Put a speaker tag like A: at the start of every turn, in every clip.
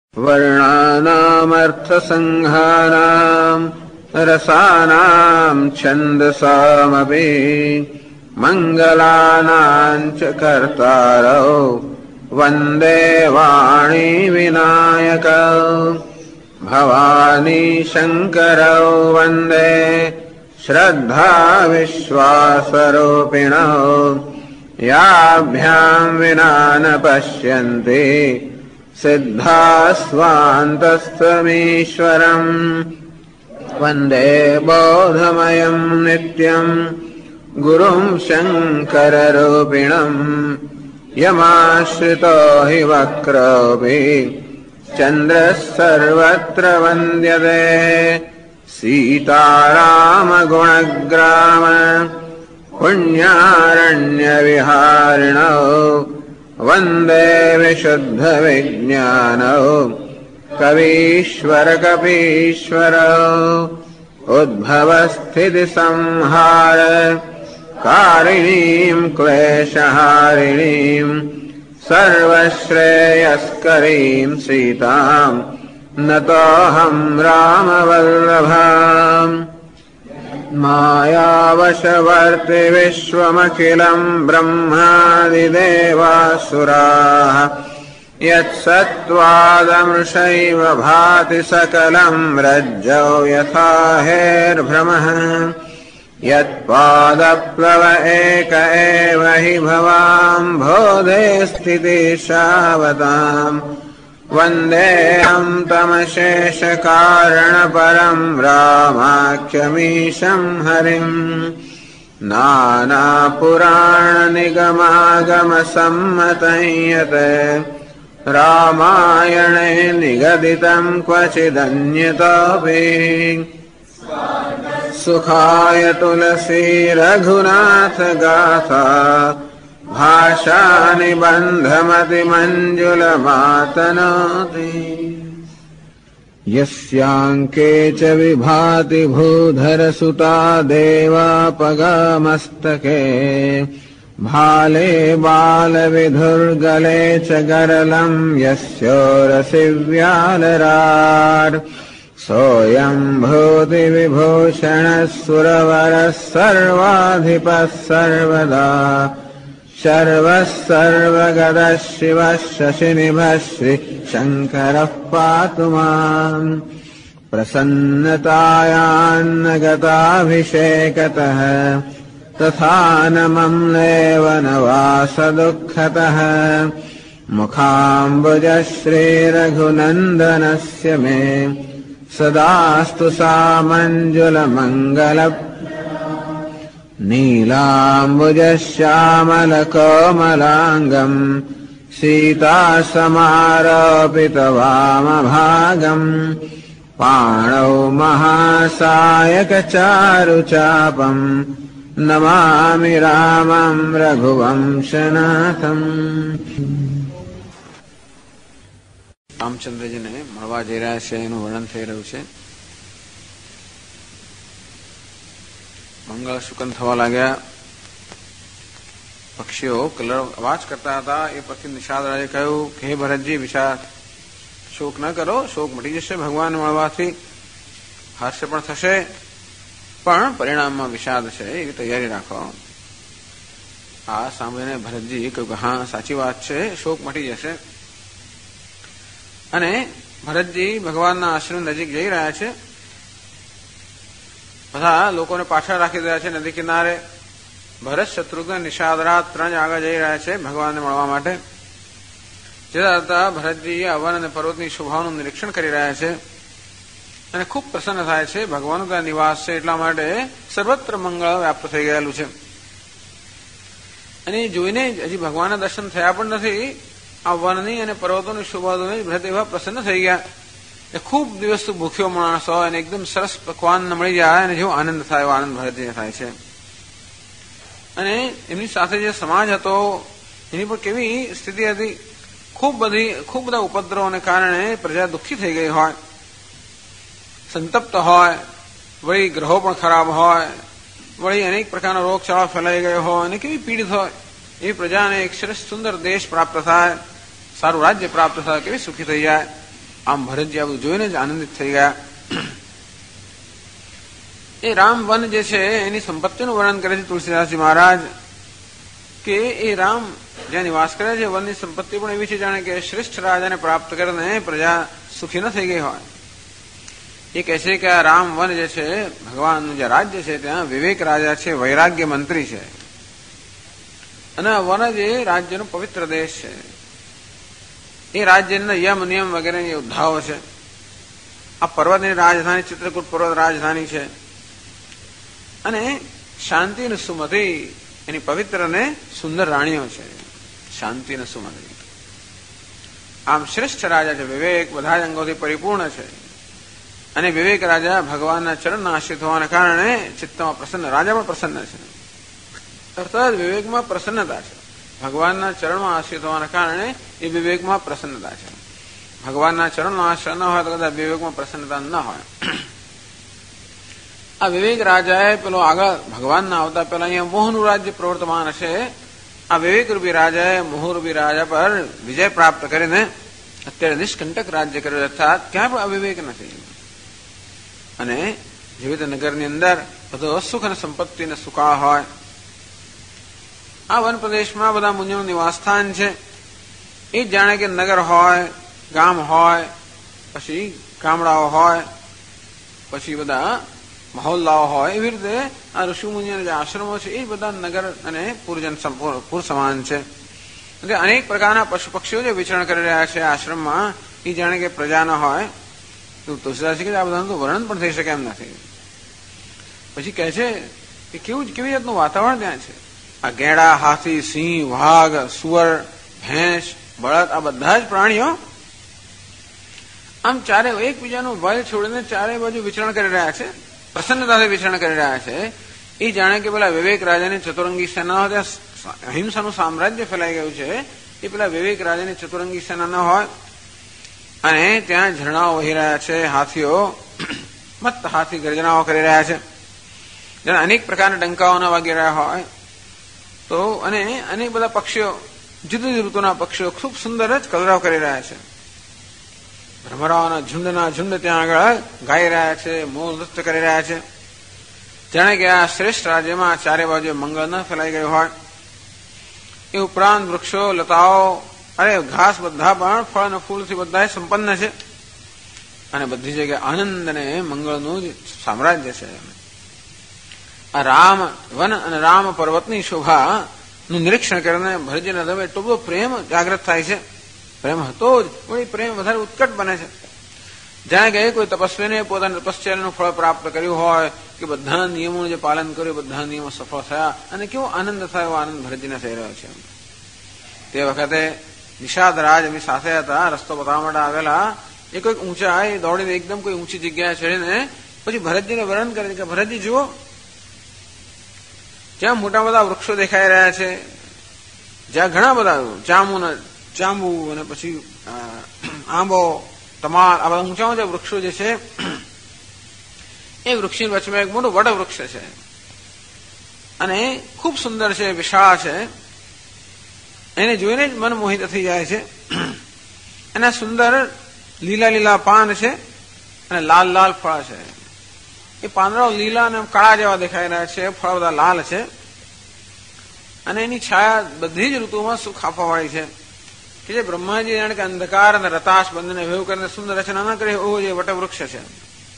A: वर्णानामर्थसङ्घानाम् रसानाम् छन्दसामपि मङ्गलानाम् च कर्तारौ वन्दे वाणी विनायकौ भवानी शङ्करौ वन्दे श्रद्धा विश्वासरूपिणौ याभ्याम् विना न पश्यन्ति सिद्धास्वान्तस्थमीश्वरम् वन्दे बोधमयम् नित्यम् गुरुम् शङ्कररूपिणम् यमाश्रितो हि वक्रोऽपि चन्द्रः सर्वत्र वन्द्यते सीतारामगुणग्राम पुण्यारण्यविहारिणौ वन्दे विशुद्धविज्ञानौ कवीश्वरकपीश्वरौ उद्भवस्थितिसंहार कारिणीम् क्लेशहारिणीम् सर्वश्रेयस्करीम् सीताम् नतोऽहम् रामवल्लभाम् मायावशवर्ति विश्वमखिलम् ब्रह्मादिदेवासुराः यत्सत्त्वादमृषैव भाति सकलम् रज्जौ यथा हेर्भ्रमः यत्पादप्लव एक एव हि भवाम्भोधे स्थितिशावताम् वन्देऽहम् तमशेषकारणपरम् रामाख्यमीशम् हरिम् नानापुराणनिगमागमसम्मतं यत् रामायणे निगदितम् क्वचिदन्यतोऽपि सुखाय तुलसी रघुनाथ गाथा भाषा निबन्धमतिमञ्जुलमातनोति यस्याङ्के च विभाति भूधरसुता देवापगामस्तके भाले बालविधुर्गले च गरलम् यस्योरसि व्यालराट् सोऽयम् भूतिविभूषणः सुरवरः सर्वाधिपः सर्वदा शर्वः सर्वगतः शिवः शशिनिभः श्रीशङ्करः पातु माम् प्रसन्नतायान्न गताभिषेकतः तथा न मम्लेव न वासदुःखतः मुखाम्बुजः श्रीरघुनन्दनस्य मे सदास्तु सामञ्जुलमङ्गल नीलाम्बुजश्यामलकोमलाङ्गम् सीतासमारोपितवामभागम् पाणौ महासायकचारुचापम् नमामि रामम् रघुवंशनाथम्। રામચંદ્રજીને મળવા જઈ રહ્યા છે એનું વર્ણન થઈ રહ્યું છે. મંગળ શુકન થવા લાગ્યા. પક્ષીઓ કલર અવાજ કરતા હતા. એ પછી નિષાદરાજે કહ્યું કે હે ભરતજી, શોક ન કરો, શોક મટી જશે ભગવાન મળવાથી, હાસ્ય પણ થશે, પણ પરિણામમાં વિષાદ છે, એવી તૈયારી રાખો. આ સાંભળીને ભરતજી કહ્યું કે હા, સાચી વાત છે, શોક મટી જશે. અને ભરતજી ભગવાનના આશ્રમ નજીક જઈ રહ્યા છે. બધા લોકોને પાછળ રાખી રહ્યા છે નદી કિનારે. ભરત, શત્રુઘ્ન, નિષાદરાજ ત્રણ આગળ જઈ રહ્યા છે ભગવાનને મળવા માટે. જતા જતા ભરતજી હવન અને પર્વતની શોભાનું નિરીક્ષણ કરી રહ્યા છે અને ખૂબ પ્રસન્ન થાય છે. ભગવાનનું ત્યાં નિવાસ છે એટલા માટે સર્વત્ર મંગળ વ્યાપ્ત થઈ ગયેલું છે. અને જોઈને હજી ભગવાનના દર્શન થયા પણ નથી. આ વનની અને પર્વતોની શોભાઓને ભરત એવા પ્રસન્ન થઈ ગયા. એ ખૂબ દિવસ ભૂખ્યો માણસ હોય અને એકદમ સરસ પકવાન મળી જાય અને જેવો આનંદ થાય એવો આનંદ ભરતજીને થાય છે. અને એમની સાથે જે સમાજ હતો એની પર કેવી સ્થિતિ હતી. ખૂબ બધા ઉપદ્રવોને કારણે પ્રજા દુઃખી થઈ ગઈ હોય, સંતપ્ત હોય, વળી ગ્રહો પણ ખરાબ હોય, વળી અનેક પ્રકારનો રોગચાળો ફેલાઈ ગયો હોય અને કેવી પીડિત હોય. એ પ્રજાને એક સરસ સુંદર દેશ પ્રાપ્ત થાય, સારું રાજ્ય પ્રાપ્ત થાય, કેવી સુખી થઈ જાય. આમ ભરતજી આ બધું જોઈને જ આનંદિત થઈ ગયા. એ રામ વન જે છે એની સંપત્તિનું વર્ણન કરે છે તુલસીદાસજી મહારાજ કે એ રામ જ્યાં નિવાસ કરે છે વનની સંપત્તિ પણ એવી છે જાણે કે શ્રેષ્ઠ રાજાને પ્રાપ્ત કરીને પ્રજા સુખી ન થઈ ગઈ હોય. એ કહે છે કે આ રામ વન જે છે ભગવાનનું જે રાજ્ય છે ત્યાં વિવેક રાજા છે, વૈરાગ્ય મંત્રી છે, અને આ વન જે રાજ્યનો પવિત્ર દેશ છે. એ રાજ્યના યમ નિયમ વગેરેની યોદ્ધાઓ છે. આ પર્વતની રાજધાની ચિત્રકૂટ પર્વત રાજધાની છે, અને શાંતિ અને સુમતિ એની પવિત્ર અને સુંદર રાણીઓ છે. શાંતિ અને સુમતિ. આમ શ્રેષ્ઠ રાજા છે. વિવેક બધા જ અંગોથી પરિપૂર્ણ છે, અને વિવેક રાજા ભગવાનના ચરણના આશ્રિત હોવાના કારણે ચિત્તમાં પ્રસન્ન, રાજા પણ પ્રસન્ન છે. અર્થાત વિવેકમાં પ્રસન્નતા છે. ભગવાનના ચરણમાં આશ્રિત હોવાના કારણે એ વિવેકમાં પ્રસન્નતા છે. ભગવાનના ચરણનો આશ્રય ન હોય તો કદાચ વિવેકમાં પ્રસન્નતા ન હોય. આ વિવેક રાજાએ પેલો આગળ ભગવાનના આવતા પેલા અહીંયા મોહનું રાજ્ય પ્રવર્તમાન હશે. આ વિવેક રૂપી રાજાએ મોહરૂપી રાજા પર વિજય પ્રાપ્ત કરીને અત્યારે નિષ્કંટક રાજ્ય કર્યું. અર્થાત ક્યાં પણ અવિવેક નથી. અને જેવી રીતે નગરની અંદર બધો સુખ અને સંપત્તિ અને સુકાળ હોય, આ વન પ્રદેશમાં બધા મુનિઓનું નિવાસસ્થાન છે. એ જ જાણે કે નગર હોય, ગામ હોય, પછી ગામડાઓ હોય, પછી બધા મહોલ્લાઓ હોય, એવી રીતે આ ઋષિ મુનિઓના જે આશ્રમો છે એ બધા નગર અને પુર સમાન છે. એટલે અનેક પ્રકારના પશુ પક્ષીઓ જે વિચરણ કરી રહ્યા છે આશ્રમમાં, એ જાણે કે પ્રજાના હોય. તો તુલસીદાસજી કે આ બધાનું તો વર્ણન પણ થઈ શકે એમ નથી. પછી કહે છે કે કેવી જાતનું વાતાવરણ ત્યાં છે. આ ગેંડા, હાથી, સિંહ, વાઘ, સુવર, ભેંસ, બળદ, આ બધા જ પ્રાણીઓ આમ ચારે એકબીજાનું ભય છોડીને ચારે બાજુ વિચરણ કરી રહ્યા છે, પ્રસન્નતાથી વિચરણ કરી રહ્યા છે. એ જાણે કે પેલા વિવેક રાજાની ચતુરંગી સેના, ત્યાં અહિંસાનું સામ્રાજ્ય ફેલાઈ ગયું છે, એ પેલા વિવેક રાજાની ચતુરંગી સેના ન હોય. અને ત્યાં ઝરણાઓ વહી રહ્યા છે, હાથીઓ મત હાથી ગર્જનાઓ કરી રહ્યા છે, જેના અનેક પ્રકારના ડંકાઓના વાગી રહ્યા હોય. તો અને અનેક બધા પક્ષીઓ, જુદી જુદી ઋતુના પક્ષીઓ ખૂબ સુંદર જ કલરવ કરી રહ્યા છે. ભ્રમરાઓના ઝુંડ ત્યાં આગળ ગાઈ રહ્યા છે, મોર નૃત્ય કરી રહ્યા છે. જાણે કે આ શ્રેષ્ઠ રાજ્યમાં ચારે બાજુ મંગળ ન ફેલાઈ ગયું હોય. એ ઉપરાંત વૃક્ષો, લતાઓ, અરે ઘાસ બધા પણ ફળ અને ફૂલથી બધા સંપન્ન છે, અને બધી જગ્યાએ આનંદ અને મંગળનું જ સામ્રાજ્ય છે. આ રામ વન અને રામ પર્વતની શોભાનું નિરીક્ષણ કરીને ભરતજીના હૃદયમાં એટલો બધો પ્રેમ જાગૃત થાય છે. પ્રેમ હતો જ, પણ એ પ્રેમ વધારે ઉત્કટ બને છે. જાણે કે કોઈ તપસ્વીને પોતાના તપશ્ચર્યાનું ફળ પ્રાપ્ત કર્યું હોય, કે બધા નિયમોનું જે પાલન કર્યું, બધા નિયમો સફળ થયા, અને કેવો આનંદ થયો, આનંદ ભરતજીને થઈ રહ્યો છે. તે વખતે નિષાદ રાજ એમની સાથે હતા, રસ્તો બતાવવા માટે આવેલા. એ કોઈક ઊંચા એ દોડીને એકદમ કોઈ ઊંચી જગ્યાએ ચડીને પછી ભરતજીને વર્ણન કરે કે ભરતજી જુઓ, જ્યાં મોટા બધા વૃક્ષો દેખાઈ રહ્યા છે, જ્યાં ઘણા બધા જાંબુ અને પછી આંબો, તમાલ, આ બધા ઊંચા ઊંચા વૃક્ષો જે છે, એ વૃક્ષની વચમાં એક મોટું વડ વૃક્ષ છે, અને ખૂબ સુંદર છે, વિશાળ છે. એને જોઈને જ મન મોહિત થઈ જાય છે. એના સુંદર લીલા લીલા પાન છે, અને લાલ લાલ ફળ છે. એ પાંદડાઓ લીલા અને કાળા જેવા દેખાઈ રહ્યા છે, ફળ બધા લાલ છે, અને એની છાયા બધી જ ઋતુમાં સુખ આપવાવાળી છે. કે જે બ્રહ્માજી જાણે કે અંધકાર અને રતાશ બંધને ભેગું કરીને સુંદર રચના ન કરે એવો જે વટવૃક્ષ છે.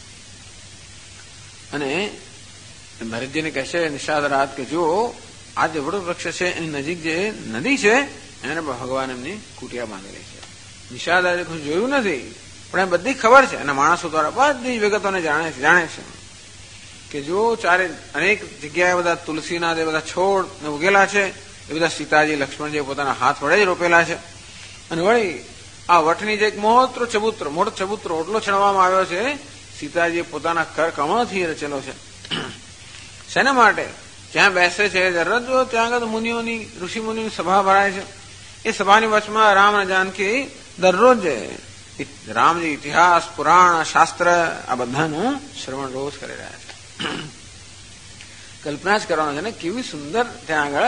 A: અને ભરતજીને કહેશે નિષાદ રાત કે જો આ જે વટવૃક્ષ છે એની નજીક જે નદી છે એને ભગવાન એમની કુટિયા બાંધેલી છે. નિષાદ આજે કશું જોયું નથી, પણ એ બધી ખબર છે, અને માણસો દ્વારા બધી વિગતોને જાણે છે કે જો ચારે અનેક જગ્યાએ બધા તુલસીના જે બધા છોડ ઉગેલા છે, એ બધા સીતાજી, લક્ષ્મણજી પોતાના હાથ વડે જ રોપેલા છે. અને વળી આ વટની જે એક મોટો ચબૂતરો ઓટલો ચણવામાં આવ્યો છે, સીતાજી પોતાના કર કમળથી રચેલો છે. શેના માટે? જ્યાં બેસે છે દરરોજ ત્યાં આગળ મુનિઓની, ઋષિ મુનિની સભા ભરાય છે. એ સભાની વચમાં રામ અને જાનકી દરરોજ રામજી ઇતિહાસ, પુરાણ, શાસ્ત્ર આ બધાનું શ્રવણ રોજ કરી રહ્યા છે. કલ્પના જ કરવાનો છે ને કેવી સુંદર ત્યાં આગળ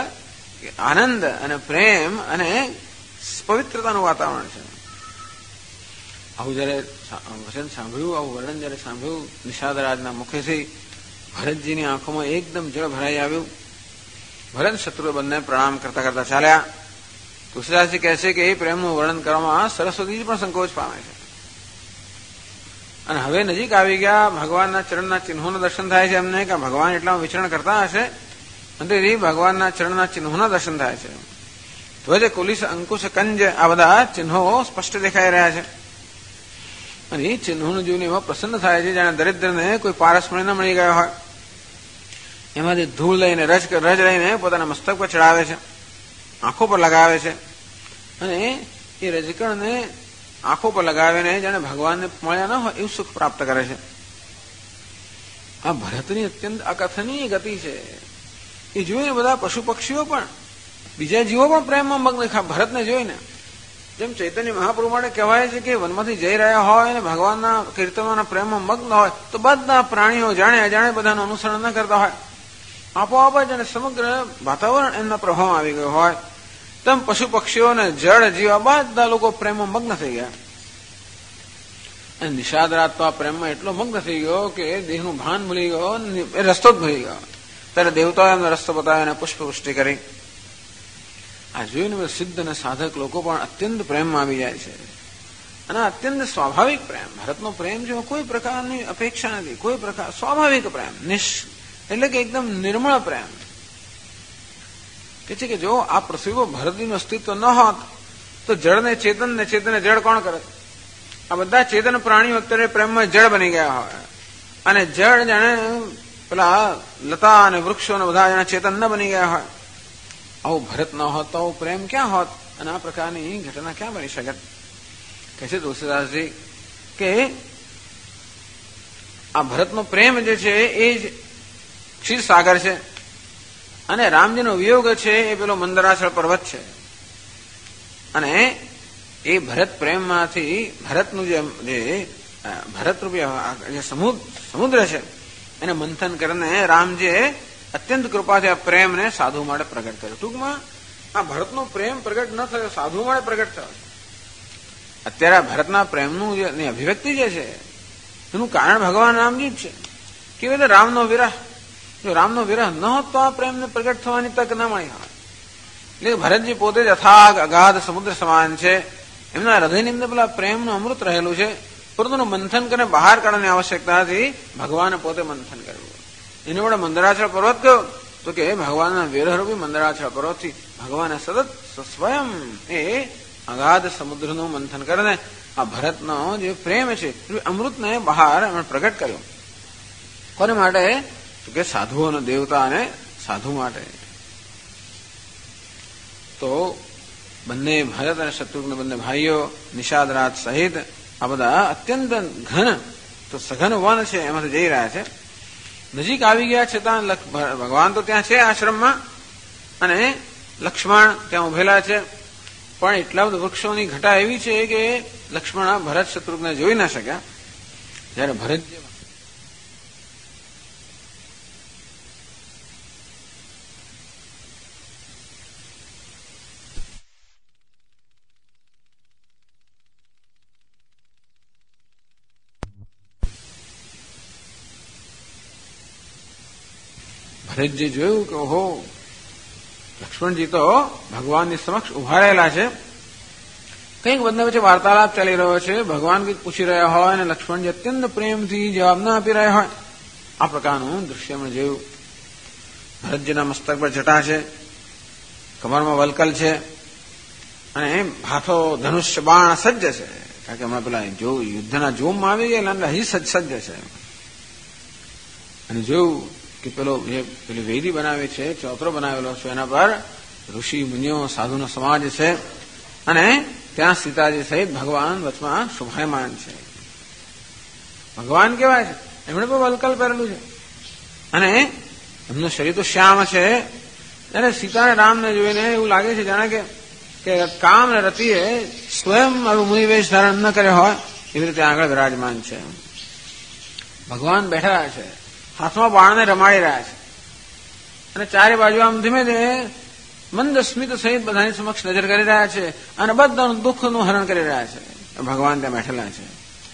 A: આનંદ અને પ્રેમ અને પવિત્રતાનું વાતાવરણ છે. આવું જયારે વચન સાંભળ્યું, આવું વર્ણન જયારે સાંભળ્યું નિષાદરાજના મુખેથી, ભરતજીની આંખોમાં એકદમ જળ ભરાઈ આવ્યું. ભરત શત્રુએ બંને પ્રણામ કરતા કરતા ચાલ્યા. તુલસીદાસજી કહે છે કે એ પ્રેમનું વર્ણન કરવામાં સરસ્વતીજી પણ સંકોચ પામે છે. અને હવે નજીક આવી ગયા, ભગવાનના ચરણના ચિહ્નોના દર્શન થાય છે એમને, કે ભગવાન એટલા વિચરણ કરતા હશે અંતેથી ભગવાનના ચરણના ચિહ્નોના દર્શન થાય છે. ધ્વજ, કુલિસ, અંકુશ, કંજ આ બધા ચિહ્નો સ્પષ્ટ દેખાઈ રહ્યા છે. અને એ ચિહ્નોનું જોઈને એમાં પ્રસન્ન થાય છે જાણે દરિદ્રને કોઈ પારસમણી ન મળી ગયો હોય. એમાંથી ધૂળ લઈને રજ લઈને પોતાના મસ્તક પર ચડાવે છે, આંખો પર લગાવે છે, અને એ રજકણને આંખો પર લગાવીને જાણે ભગવાનને મળ્યા ન હોય એવું સુખ પ્રાપ્ત કરે છે. આ ભરતની અત્યંત અકથનીય ગતિ છે. એ જોઈને બધા પશુ પક્ષીઓ પણ, બીજા જીવો પણ પ્રેમમાં મગ્ન ભરતને જોઈને. જેમ ચૈતન્ય મહાપ્રભુ માટે કહેવાય છે કે વનમાંથી જઈ રહ્યા હોય અને ભગવાનના કીર્તનોના પ્રેમમાં મગ્ન હોય તો બધા પ્રાણીઓ જાણે અજાણે બધાનું અનુસરણ ન કરતા હોય, આપોઆપ જ અને સમગ્ર વાતાવરણ એમના પ્રભાવમાં આવી ગયો હોય, તેમ પશુ પક્ષીઓ અને જળ જીવ બધા લોકો પ્રેમમાં મગ્ન થઈ ગયા. અને નિષાદરાજ તો આ પ્રેમમાં એટલો મગ્ન થઈ ગયો કે દેહનું ભાન ભૂલી ગયો, એ રસ્તો જ ભૂલી ગયો. ત્યારે દેવતાએ એમને રસ્તો બતાવીને પુષ્પવૃષ્ટિ કરી. આ જોઈને સિદ્ધ અને સાધક લોકો પણ અત્યંત પ્રેમમાં આવી જાય છે. અને અત્યંત સ્વાભાવિક પ્રેમ, ભરતનો પ્રેમ છે કોઈ પ્રકારની અપેક્ષા નથી, કોઈ પ્રકાર સ્વાભાવિક પ્રેમ, એટલે કે એકદમ નિર્મળ પ્રેમ. કે છે કે જો આ પૃથ્વી પર ભરતજીનું અસ્તિત્વ ન હોત તો જળને ચેતન ને ચેતનને જળ કોણ કરે? આ બધા ચેતન પ્રાણીઓ અત્યારે પ્રેમમાં જળ બની ગયા હોય, અને જળ જાણે પેલા લતા અને વૃક્ષો ને બધા જાણે ચેતન ન બની ગયા હોય. આવું ભરત ન હોત તો આવું પ્રેમ ક્યાં હોત, અને આ પ્રકારની ઘટના ક્યાં બની શકે? કહે છે તુલસીદાસજી કે આ ભરતનો પ્રેમ જે છે એ જ ક્ષીરસાગર છે, અને રામજીનો વિયોગ છે એ પેલો મંદરાચળ પર્વત છે. અને એ ભરત પ્રેમમાંથી ભરતનું જે ભરત રૂપી જે સમુદ્ર છે એને મંથન કરીને રામજીએ અત્યંત કૃપાથી આ પ્રેમને સાધુ માટે પ્રગટ કર્યો. ટૂંકમાં આ ભરતનો પ્રેમ પ્રગટ ન થયો, સાધુ માટે પ્રગટ થયો. અત્યારે ભરતના પ્રેમનું જે અભિવ્યક્તિ જે છે એનું કારણ ભગવાન રામજી જ છે. કેવી રીતે રામનો વિરહ, જો રામનો વિરહ ન હોત તો આ પ્રેમને પ્રગટ થવાની તક ન મળી હોય. એટલે ભરતજી પોતે જ અથાગ અગાધ સમુદ્ર સમાન છે. એમના હૃદયની અંદર પેલા પ્રેમનું અમૃત રહેલું છે, પરંતુ મંથન કરીને બહાર કાઢવાની આવશ્યકતા હતી, ભગવાને પોતે મંથન કર્યું. એને વડે મંદરાચળ પર્વત કયો તો કે ભગવાનના વિરહરૂપી મંદરાચળ પર્વતથી ભગવાને સતત સ્વયં એ અગાધ સમુદ્રનું મંથન કરીને આ ભરતનો જે પ્રેમ છે અમૃતને બહાર પ્રગટ કર્યો. કોને માટે? કે સાધુઓ અને દેવતા અને સાધુ માટે. તો બંને ભરત અને શત્રુઘ્ન બંને ભાઈઓ નિષાદરાજ સહિત આ બધા અત્યંત ઘન તો સઘન વન છે એમાંથી જઈ રહ્યા છે. નજીક આવી ગયા છતાં ભગવાન તો ત્યાં છે આશ્રમમાં, અને લક્ષ્મણ ત્યાં ઉભેલા છે. પણ એટલા બધા વૃક્ષોની ઘટા એવી છે કે લક્ષ્મણ ભરત શત્રુઘ્ન જોઈ ના શક્યા. જયારે ભરતજી જોયું કે ઓહો, લક્ષ્મણજી તો ભગવાનની સમક્ષ ઉભા રહેલા છે. કંઈક બંને વચ્ચે વાર્તાલાપ ચાલી રહ્યો છે, ભગવાન કંઈક પૂછી રહ્યા હોય અને લક્ષ્મણજી અત્યંત પ્રેમથી જવાબ ન આપી રહ્યા હોય. આ પ્રકારનું દૃશ્ય મેં જોયું. ભરતજીના મસ્તક પર જટા છે, કમરમાં વલકલ છે, અને હાથો ધનુષ્ય બાણ સજ્જ છે. કારણ કે હમણાં પેલા જો યુદ્ધના જોમમાં આવી ગયા હજી સજ્જ છે. અને જોયું કે પેલી વેદી બનાવી છે, ચોતરો બનાવેલો છે, એના પર ઋષિ મુનિઓ સાધુનો સમાજ છે, અને ત્યાં સીતાજી સહિત ભગવાન વચમાં શોભાયમાન છે. ભગવાન કેવાય છે? એમણે પણ વલકલ પહેરેલું છે, અને એમનું શરીર તો શ્યામ છે. ત્યારે સીતા અને રામને જોઈને એવું લાગે છે જાણે કે કામ ને રતિએ સ્વયં મુનિવેશ ધારણ ન કર્યો હોય એવી રીતે આગળ વિરાજમાન છે. ભગવાન બેઠા છે, હાથમાં બાણને રમાડી રહ્યા છે, અને ચારે બાજુ આમ ધીમે ધીમે મંદ સ્મિત સહિત બધાની સમક્ષ નજર કરી રહ્યા છે, અને બધાનું દુઃખનું હરણ કરી રહ્યા છે. ભગવાન ત્યાં બેઠેલા છે.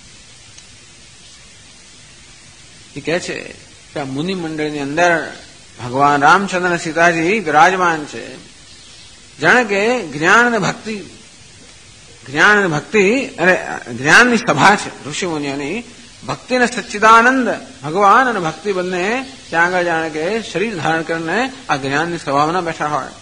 A: એ કહે છે કે આ મુનિ મંડળની અંદર ભગવાન રામચંદ્ર અને સીતાજી વિરાજમાન છે. જાણે કે જ્ઞાન અને ભક્તિ અને જ્ઞાનની સભા છે ઋષિ મુનિઓની. ભક્તિ અને સચ્ચિદાનંદ ભગવાન અને ભક્તિ બંને ત્યાં આગળ જાણે કે શરીર ધારણ કરીને આ જ્ઞાનની સભામાં બેઠા હોય.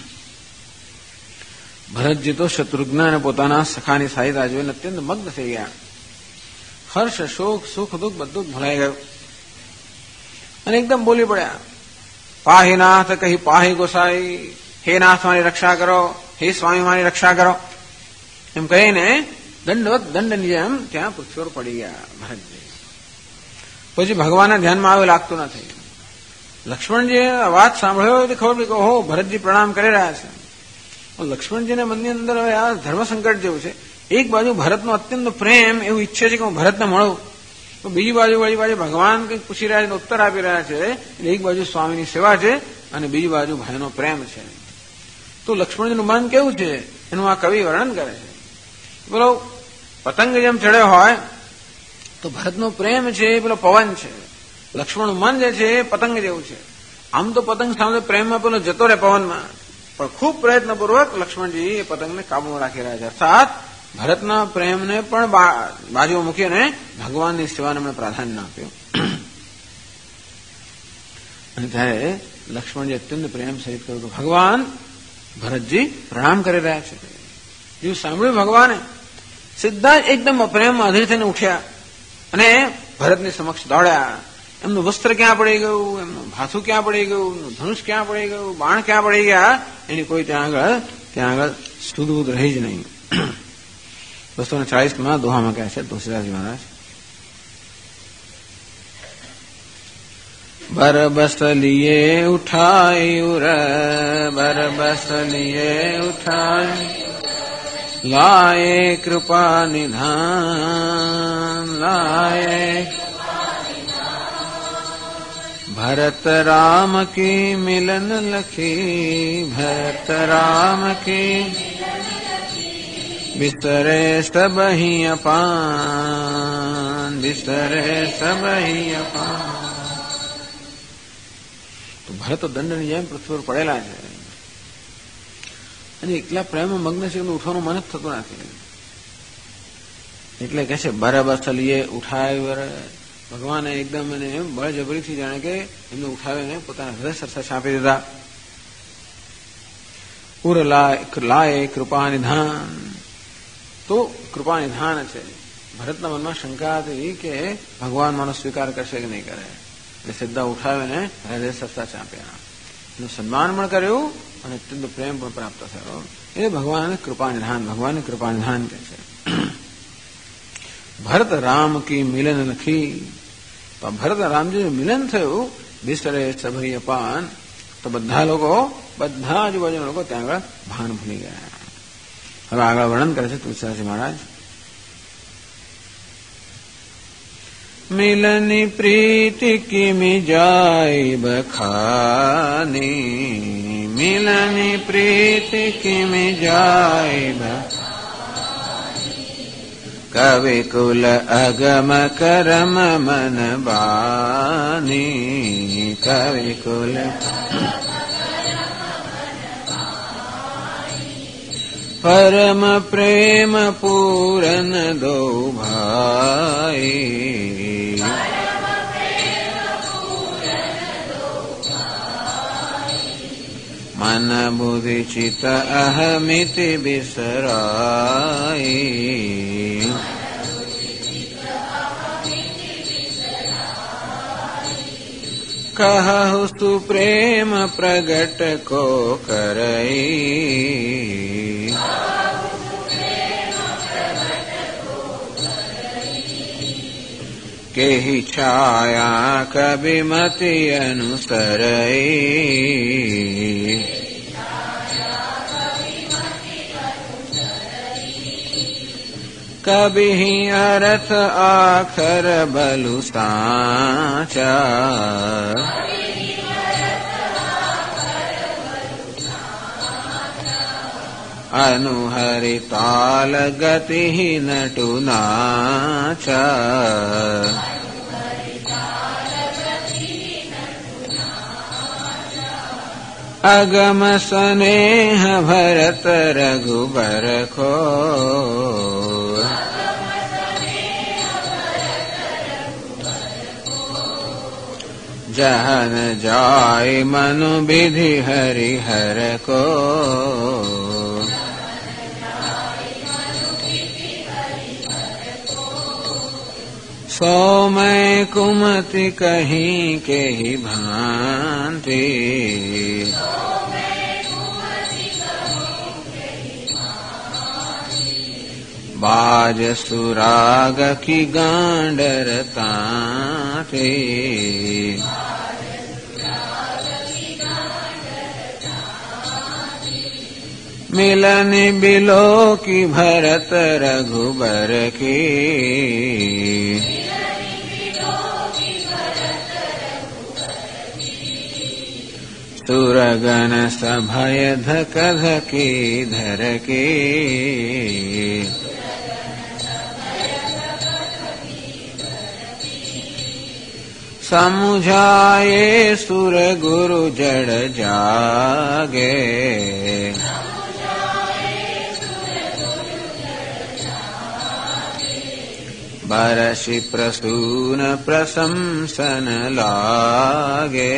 A: ભરતજી તો શત્રુઘ્ન અને પોતાના સખાની સાહિતા જોઈને અત્યંત મગ્ન થઈ ગયા. હર્ષ, શોક, સુખ, દુઃખ બધું જ ભૂલાઈ ગયું અને એકદમ બોલી પડ્યા, પાહી નાથ કહી પાહી ગોસાઈ, હે નાથ મારી રક્ષા કરો, હે સ્વામી મારી રક્ષા કરો એમ કહીને દંડવત દંડની જેમ ત્યાં પૃથ્વી પર પડી ગયા ભરતજી. પછી ભગવાનના ધ્યાનમાં આવે લાગતું નથી. લક્ષ્મણજીએ આ વાત સાંભળ્યો એટલે ખબર પડી કે ઓહો ભરતજી પ્રણામ કરી રહ્યા છે. લક્ષ્મણજીના મનની અંદર હવે આ ધર્મસંકટ જેવું છે. એક બાજુ ભરતનો અત્યંત પ્રેમ એવું ઈચ્છે છે કે હું ભરતને મળું, તો બીજી બાજુ ભગવાન કંઈક પૂછી રહ્યા છે, ઉત્તર આપી રહ્યા છે. એટલે એક બાજુ સ્વામીની સેવા છે અને બીજી બાજુ ભાઈનો પ્રેમ છે. તો લક્ષ્મણજીનું મન કેવું છે એનું આ કવિ વર્ણન કરે છે. બોલો પતંગ જેમ ચડ્યો હોય તો ભરતનો પ્રેમ છે એ પેલો પવન છે. લક્ષ્મણનું મન જે છે એ પતંગ જેવું છે. આમ તો પતંગ સામે પ્રેમમાં પેલો જતો રહે પવનમાં, પણ ખૂબ પ્રયત્નપૂર્વક લક્ષ્મણજી એ પતંગને કાબુમાં રાખી રહ્યા છે. અર્થાત ભરતના પ્રેમને પણ બાજુમાં મૂકીને ભગવાનની સેવાને એમણે પ્રાધાન્ય આપ્યું. અને ત્યારે લક્ષ્મણજી અત્યંત પ્રેમ સહિત કહ્યું કે ભગવાન ભરતજી પ્રણામ કરી રહ્યા છે. જેવું સાંભળ્યું ભગવાને સીધા જ એકદમ પ્રેમમાં અધીર થઈને ઉઠ્યા અને ભરતની સમક્ષ દોડ્યા. એમનું વસ્ત્ર ક્યાં પડી ગયું, એમનું ભાથું ક્યાં પડી ગયું, એમનું ધનુષ ક્યાં પડી ગયું, બાણ ક્યાં પડી ગયા, એની કોઈ ત્યાં આગળ સુદબુદ રહી જ નહીં. 240 દોહામાં કહે છે તુલસીદાસજી મહારાજ, बरबस लिए उठायूर बरबस लिए उठाई लाए कृपा निधान लाए भरत राम की मिलन लखी भरत राम की बिस्तरे सब ही अपान बिस्तरे सब ही अपान. તો ભરત દંડની જેમ પૃથ્વી પર પડેલા છે અને એકલા પ્રેમમાં મગ્ન છે, ઉઠવાનું મન જ થતું નથી. એટલે કે છે બરાબર ચલીએ ઉઠાય. ભગવાને એકદમ એને બળજબરીથી જાણે કે એમને ઉઠાવીને પોતાના હૃદય સરસા છાપી દીધા. ઉર લાય કૃપા નિધાન. તો કૃપા નિધાન છે. ભરતના મનમાં શંકા હતી કે ભગવાન માનો સ્વીકાર કરશે કે નહીં કરે, એટલે સીધા ઉઠાવીને હૃદય સરસા ચાપ્યા. એનું સન્માન પણ કર્યું અને અત્યંત પ્રેમ પણ પ્રાપ્ત થયો. એ ભગવાન કૃપા નિધાન, ભગવાન કૃપા નિધાન કહે છે. ભરત રામ કી મિલન લખી. તો ભરત રામજી મિલન થયું બિસ્તરે સભઈ અપાન. તો બધા આજુબાજુના લોકો ત્યાં આગળ ભાન ભૂલી ગયા. હવે આગળ વર્ણન કરે છે તુલસીદાસજી મહારાજ. મિલની પ્રીતિ કિમી જાય બખાની મિલની પ્રીતિ કિમી જાય કવિ કુલ અગમ કરમ મન બાની કવિ કુલ પરમ પ્રેમ પૂરન દો ભાઈ મન બુદ્ધિ ચિત્ત અહમિતિ બિસરાઈ કહુ તુ પ્રેમ પ્રગટ કો કરઈ કેહી છાયા કભી મતિ અનુસરઈ કભી અરથ આખર બલુ સાચા અનુહરિ તાલ ગતિ નટુના ચ અગમ સ્નેહ ભરત રઘુબર ખો જહન જાય મનુ વિધિ હરિહર કો सोमय कुमति कहीं के ही भांति बाज सुराग की गांडरता थे मिलन बिलो की भरत रघुबर की सुरगन सभय धक धकी धर के समुझाए सुर गुरु जड़ जागे बरसि प्रसून प्रशंसन लागे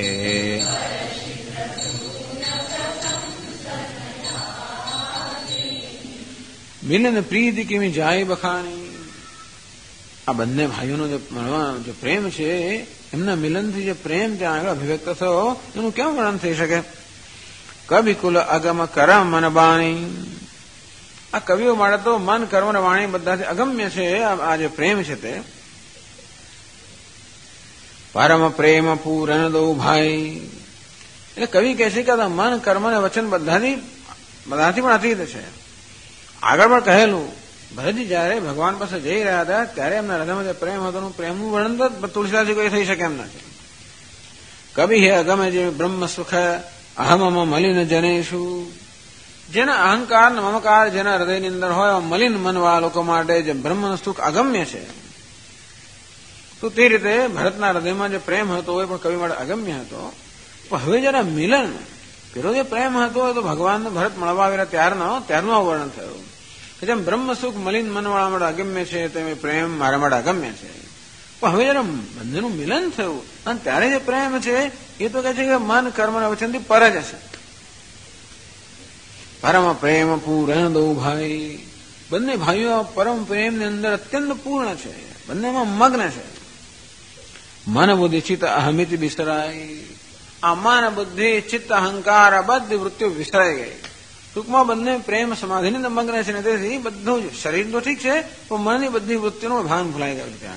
A: મિલન પ્રીતિ કેવી જાય બખાણી. આ બંને ભાઈઓનો જે પ્રેમ છે એમના મિલનથી જે પ્રેમ ત્યાં આગળ અભિવ્યક્ત થયો એનું કેમ વર્ણન થઈ શકે. કવિ કુલ અગમ કરમ મન બાણી. આ કવિઓ માટે તો મન કર્મ અને વાણી બધાથી અગમ્ય છે આ જે પ્રેમ છે તે. પરમ પ્રેમ પૂરણ દો ભાઈ. એટલે કવિ કહે છે કે મન કર્મ અને વચન બધાથી પણ અતીત છે. આગળ પણ કહેલું ભરતજી જયારે ભગવાન પાસે જઈ રહ્યા હતા ત્યારે એમના હૃદયમાં જે પ્રેમ હતો પ્રેમનું વર્ણન તો તુલસીદાસજી કોઈ થઈ શકે એમ નથી. કવિ હે અગમે જે બ્રહ્મ સુખ અહમમ મલિન જનેશુ. જેના અહંકાર ને મમકાર જેના હૃદયની અંદર હોય મલિન મનવા લોકો માટે જે બ્રહ્મનું સુખ અગમ્ય છે તો તે રીતે ભરતના હૃદયમાં જે પ્રેમ હતો એ પણ કવિ માટે અગમ્ય હતો. પણ હવે જરા મિલન પેલો જે પ્રેમ હતો તો ભગવાનને ભરત મળવા આવેલા ત્યારનું વર્ણન થયું કે જેમ બ્રહ્મ સુખ મલિન મનવાળા માટે અગમ્ય છે તેમ પ્રેમ મારા માટે અગમ્ય છે. પણ હવે જરા બંનેનું મિલન થયું અને ત્યારે જે પ્રેમ છે એ તો કહે છે કે મન કર્મ અને વચનથી પર જ હશે. પરમ પ્રેમ પૂર્ણ દો ભાઈ. બંને ભાઈઓ પરમ પ્રેમની અંદર અત્યંત પૂર્ણ છે, બંનેમાં મગ્ન છે. મન બુદ્ધિ ચિત્ત અહમિત બિસરાય. આ મન બુદ્ધિ ચિત્ત અહંકાર આ બધી વૃત્તિઓ વિસરાઈ ગઈ. ટૂંકમાં બંને પ્રેમ સમાધિની અંદર મગ્ન છે ને તેથી બધું જ શરીર તો ઠીક છે પણ મનની બધી વૃત્તિઓનું ભાન ભૂલાઈ ગયું ત્યાં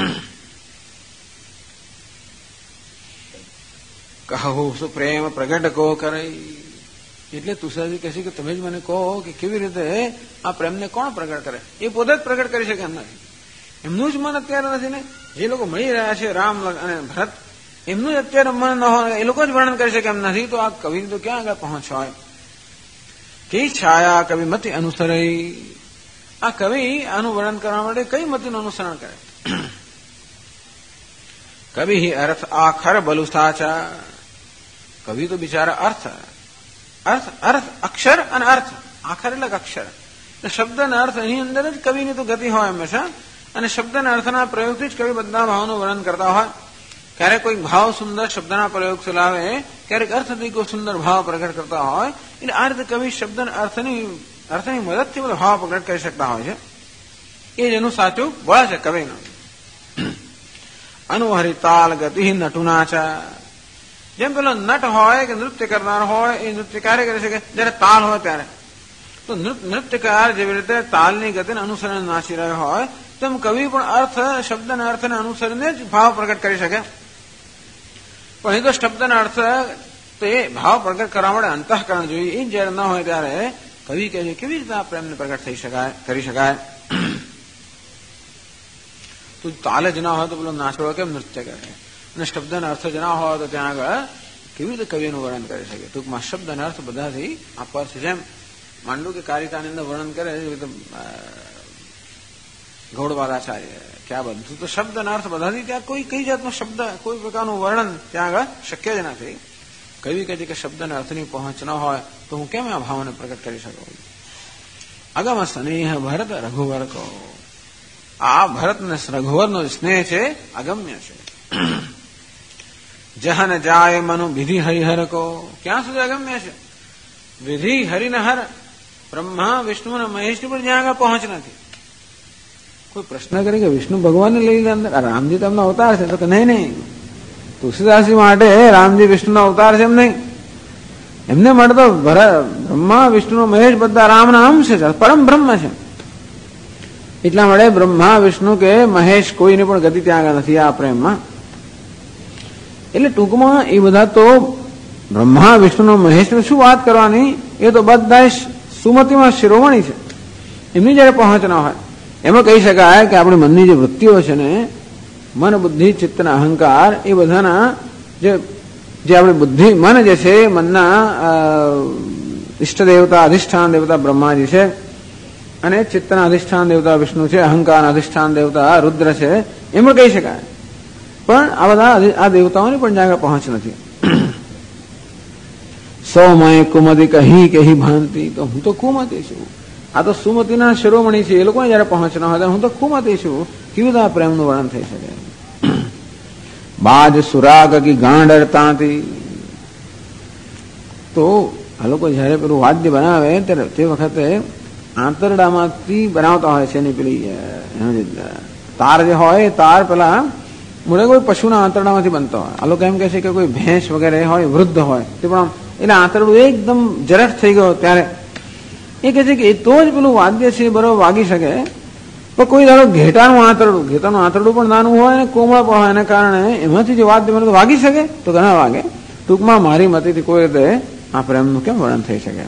A: આગળ. કહું શું પ્રેમ પ્રગટ કો કરે. એટલે તુષારજી કહે છે કે તમે જ મને કહો કે કેવી રીતે આ પ્રેમને કોણ પ્રગટ કરે. એ પોતે જ પ્રગટ કરી શકે એમ નથી. એમનું જ મન અત્યારે નથી ને. જે લોકો મળી રહ્યા છે રામ અને ભરત એમનું જ અત્યારે મન ન હોય એ લોકો જ વર્ણન કરી શકે એમ નથી. તો આ કવિ તો ક્યાં આગળ પહોંચ હોય. કઈ છાયા કવિ મતિ અનુસરે. આ કવિ આનું વર્ણન કરવા માટે કઈ મતિનું અનુસરણ કરે. કવિ અર્થ આખર બલુ સાચા. કવિ તો બિચારા અર્થ અક્ષર અને અર્થ. આખર એટલે અક્ષર શબ્દ અને અર્થ એની અંદર જ કવિની તો ગતિ હોય હંમેશા. અને શબ્દ અને અર્થના પ્રયોગથી જ કવિ બધા ભાવનું વર્ણન કરતા હોય. ક્યારેક કોઈ ભાવ સુંદર શબ્દના પ્રયોગ ચલાવે, ક્યારેક અર્થથી કોઈ સુંદર ભાવ પ્રગટ કરતા હોય. એટલે આ રીતે કવિ શબ્દ અને અર્થની મદદથી બધો ભાવ પ્રગટ કરી શકતા હોય છે. એ જ એનું સાચું બળ છે કવિનું. અનુહરી તાલ ગતિ નટુનાચા. જેમ પેલો નટ હોય કે નૃત્ય કરનાર હોય એ નૃત્ય ક્યારે કરી શકે જયારે તાલ હોય ત્યારે. તો નૃત્યકાર જેવી રીતે તાલની ગતિને અનુસરણ નાચી રહ્યો હોય તેમ કવિ પણ અર્થ શબ્દ અને અર્થને અનુસરીને જ ભાવ પ્રગટ કરી શકે. પણ એ તો શબ્દ અને અર્થ તો એ ભાવ પ્રગટ કરવા માટે અંતઃકરણ જોઈએ. એ જયારે ન હોય ત્યારે કવિ કહે છે કેવી રીતે આ પ્રેમને પ્રગટ કરી શકાય. તો તાલ જ ના હોય તો પેલો નાચડો કેમ નૃત્ય કરે. અને શબ્દ અને અર્થ જ ના હોય તો ત્યાં આગળ કેવી રીતે કવિનું વર્ણન કરી શકે. ટૂંકમાં શબ્દ અને અર્થ બધાથી આ પર છે. જેમ માંડુ કે કારિકાની અંદર વર્ણન કરે ગૌડવાદાચાર્ય કે આ બધું તો શબ્દના અર્થ બધાથી ત્યાં કોઈ કઈ જાતનો શબ્દ કોઈ પ્રકારનું વર્ણન ત્યાં આગળ શક્ય જ નથી. કવિ કહે છે કે શબ્દના અર્થની પહોંચ ન હોય તો હું કેમ આ ભાવને પ્રગટ કરી શકું. અગમ સ્નેહ ભરત રઘુવર કહો. આ ભરત ને રઘુવરનો સ્નેહ છે અગમ્ય છે. જહન જાય મનુ વિધિ હરિહર કો. ક્યાં સુધી અગમ્ય છે? વિધિ હરિને હર બ્રહ્મા વિષ્ણુ અને મહેશની પણ જ્યાં આગળ પહોંચ નથી. કોઈ પ્રશ્ન કરે કે વિષ્ણુ ભગવાનને લઈ લીધા અંદર, રામજી તો એમનો અવતાર છે, તો કે નહીં, તુલસીદાસજી માટે રામજી વિષ્ણુનો અવતાર છે એમ નહીં. એમને માટે તો બ્રહ્મા વિષ્ણુ મહેશ બધા રામના અંશ છે, પરમ બ્રહ્મ છે. એટલા માટે બ્રહ્મા વિષ્ણુ કે મહેશ કોઈની પણ ગતિ ત્યાં આગળ નથી આ પ્રેમમાં. એટલે ટૂંકમાં એ બધા તો બ્રહ્મા વિષ્ણુ મહેશ શું વાત કરવાની, એ તો બધા સુમતિમાં શિરોમણી છે. એમની જયારે પહોંચ ન હોય એમાં કહી શકાય કે આપણી મનની જે વૃત્તિઓ છે ને, મન બુદ્ધિ ચિત્ત અને અહંકાર, એ બધાના જે આપણી બુદ્ધિ મન જે છે, મનના ઈષ્ટ દેવતા અધિષ્ઠાન દેવતા બ્રહ્માજી છે, અને ચિત્તના અધિષ્ઠાન દેવતા વિષ્ણુ છે, અહંકારના અધિષ્ઠાન દેવતા રુદ્ર છે, એમાં કહી શકાય. પણ આ બધા આ દેવતાઓની પણ જાગા પહોંચ નથી. સૌમય કુમતિ કહી કહી ભાંતિ, તો હું તો કુમતી છું. આ તો સુમતિના શિરોમણી છે, એ લોકોને જયારે પહોંચ ન હોય હું તો કુમતી છું. કેવી રીતે આ પ્રેમનું વર્ણન થઈ શકે? બાજ સુરાગ કી ગાંડરતાથી. તો આ લોકો જયારે પેલું વાદ્ય બનાવે ત્યારે તે વખતે આંતરડામાંથી બનાવતા હોય છે. એની પેલી તાર જે હોય, તાર પેલા મૂળે કોઈ પશુના આંતરડામાંથી બનતો હોય. આ લોકો એમ કહે છે કે કોઈ ભેંસ વગેરે હોય, વૃદ્ધ હોય, તે પણ એટલે આંતરડું એકદમ જરખ થઈ ગયો ત્યારે એ કહે છે કે એ તો જ પેલું વાદ્ય છે બરોબર વાગી શકે. પણ કોઈ ધારો ઘેટાનું આંતરડું પણ નાનું હોય ને કોમળ પણ હોય, એના કારણે એમાંથી જે વાદ્ય બને તો વાગી શકે, તો ઘણા વાગે. ટૂંકમાં મારી મતીથી કોઈ રીતે આ પ્રેમનું કેમ વર્ણન થઈ શકે?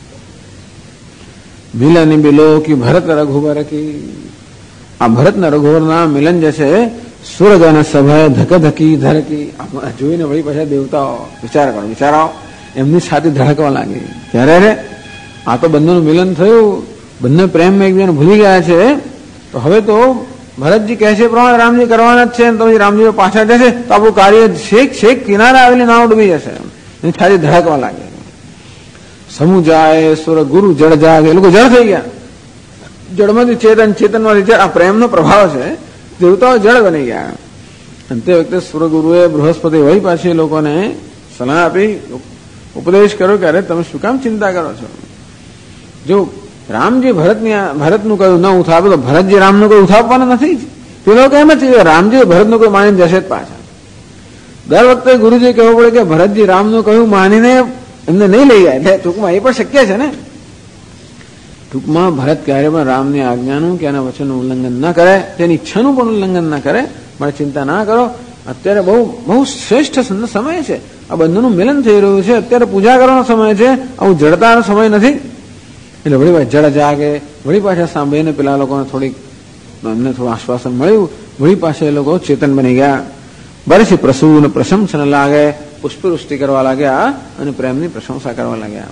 A: મિલન બિલો કી ભરત રઘુવર કી. આ ભરત ને રઘુવરના મિલન જે છે, સુરગ અને સભા ધક ધકી ધરકી. જોઈને વળી પાછા દેવતાઓ વિચારાઓ એમની છાતી ધડકવા લાગી. ત્યારે આ તો બંનેનું મિલન થયું, બંને પ્રેમ એકબીજાને ભૂલી ગયા છે. તો હવે તો ભરતજી કહે છે પ્રમાણે રામજી કરવાના જ છે, તો પછી રામજી પાછા જશે તો આપણું કાર્ય છેક કિનારે આવેલી નાવ ડૂબી જશે. એની છાતી ધડકવા લાગે. સમૂહ જાય સુર ગુરુ જળ જાગે. એ લોકો જળ થઈ ગયા. જળમાંથી ચેતનમાંથી જળ. આ પ્રેમનો પ્રભાવ છે. દેવતાઓ જળ બની ગયા. અને તે વખતે સુરગુરુએ બૃહસ્પતિ વળી પાછી લોકોને સલાહ આપી, ઉપદેશ કર્યો કે અરે તમે શું કામ ચિંતા કરો છો? જો રામજી ભરતનું કયું ન ઉઠાવે તો ભરતજી રામનું કોઈ ઉઠાવવાના નથી જ. તે લોકો એમ જ રામજી ભરતનું કોઈ માનીને જશે જ પાછા. દર વખતે ગુરુજી કહેવું પડે કે ભરતજી રામનું કહ્યું માનીને એમને નહીં લઈ જાય. એટલે ટૂંકમાં એ પણ શક્ય છે ને. ટૂંકમાં ભરત ક્યારે પણ રામની આજ્ઞાનું કે એના વચનનું ઉલ્લંઘન ન કરે, તેની ઈચ્છાનું પણ ઉલ્લંઘન ન કરે. મારે ચિંતા ના કરો, અત્યારે બહુ શ્રેષ્ઠ સમય છે. આ બંનેનું મિલન થઈ રહ્યું છે. અત્યારે પૂજા કરવાનો સમય છે, આવું જડતાનો સમય નથી. એટલે વળી પાછા જળ જાગે. વળી પાછા સાંભળીને પેલા લોકોને એમને થોડું આશ્વાસન મળ્યું. વળી પાછા એ લોકો ચેતન બની ગયા. બરસી પ્રસૂન પ્રશંસન લાગે, પુષ્પવૃષ્ટિ કરવા લાગ્યા અને પ્રેમની પ્રશંસા કરવા લાગ્યા.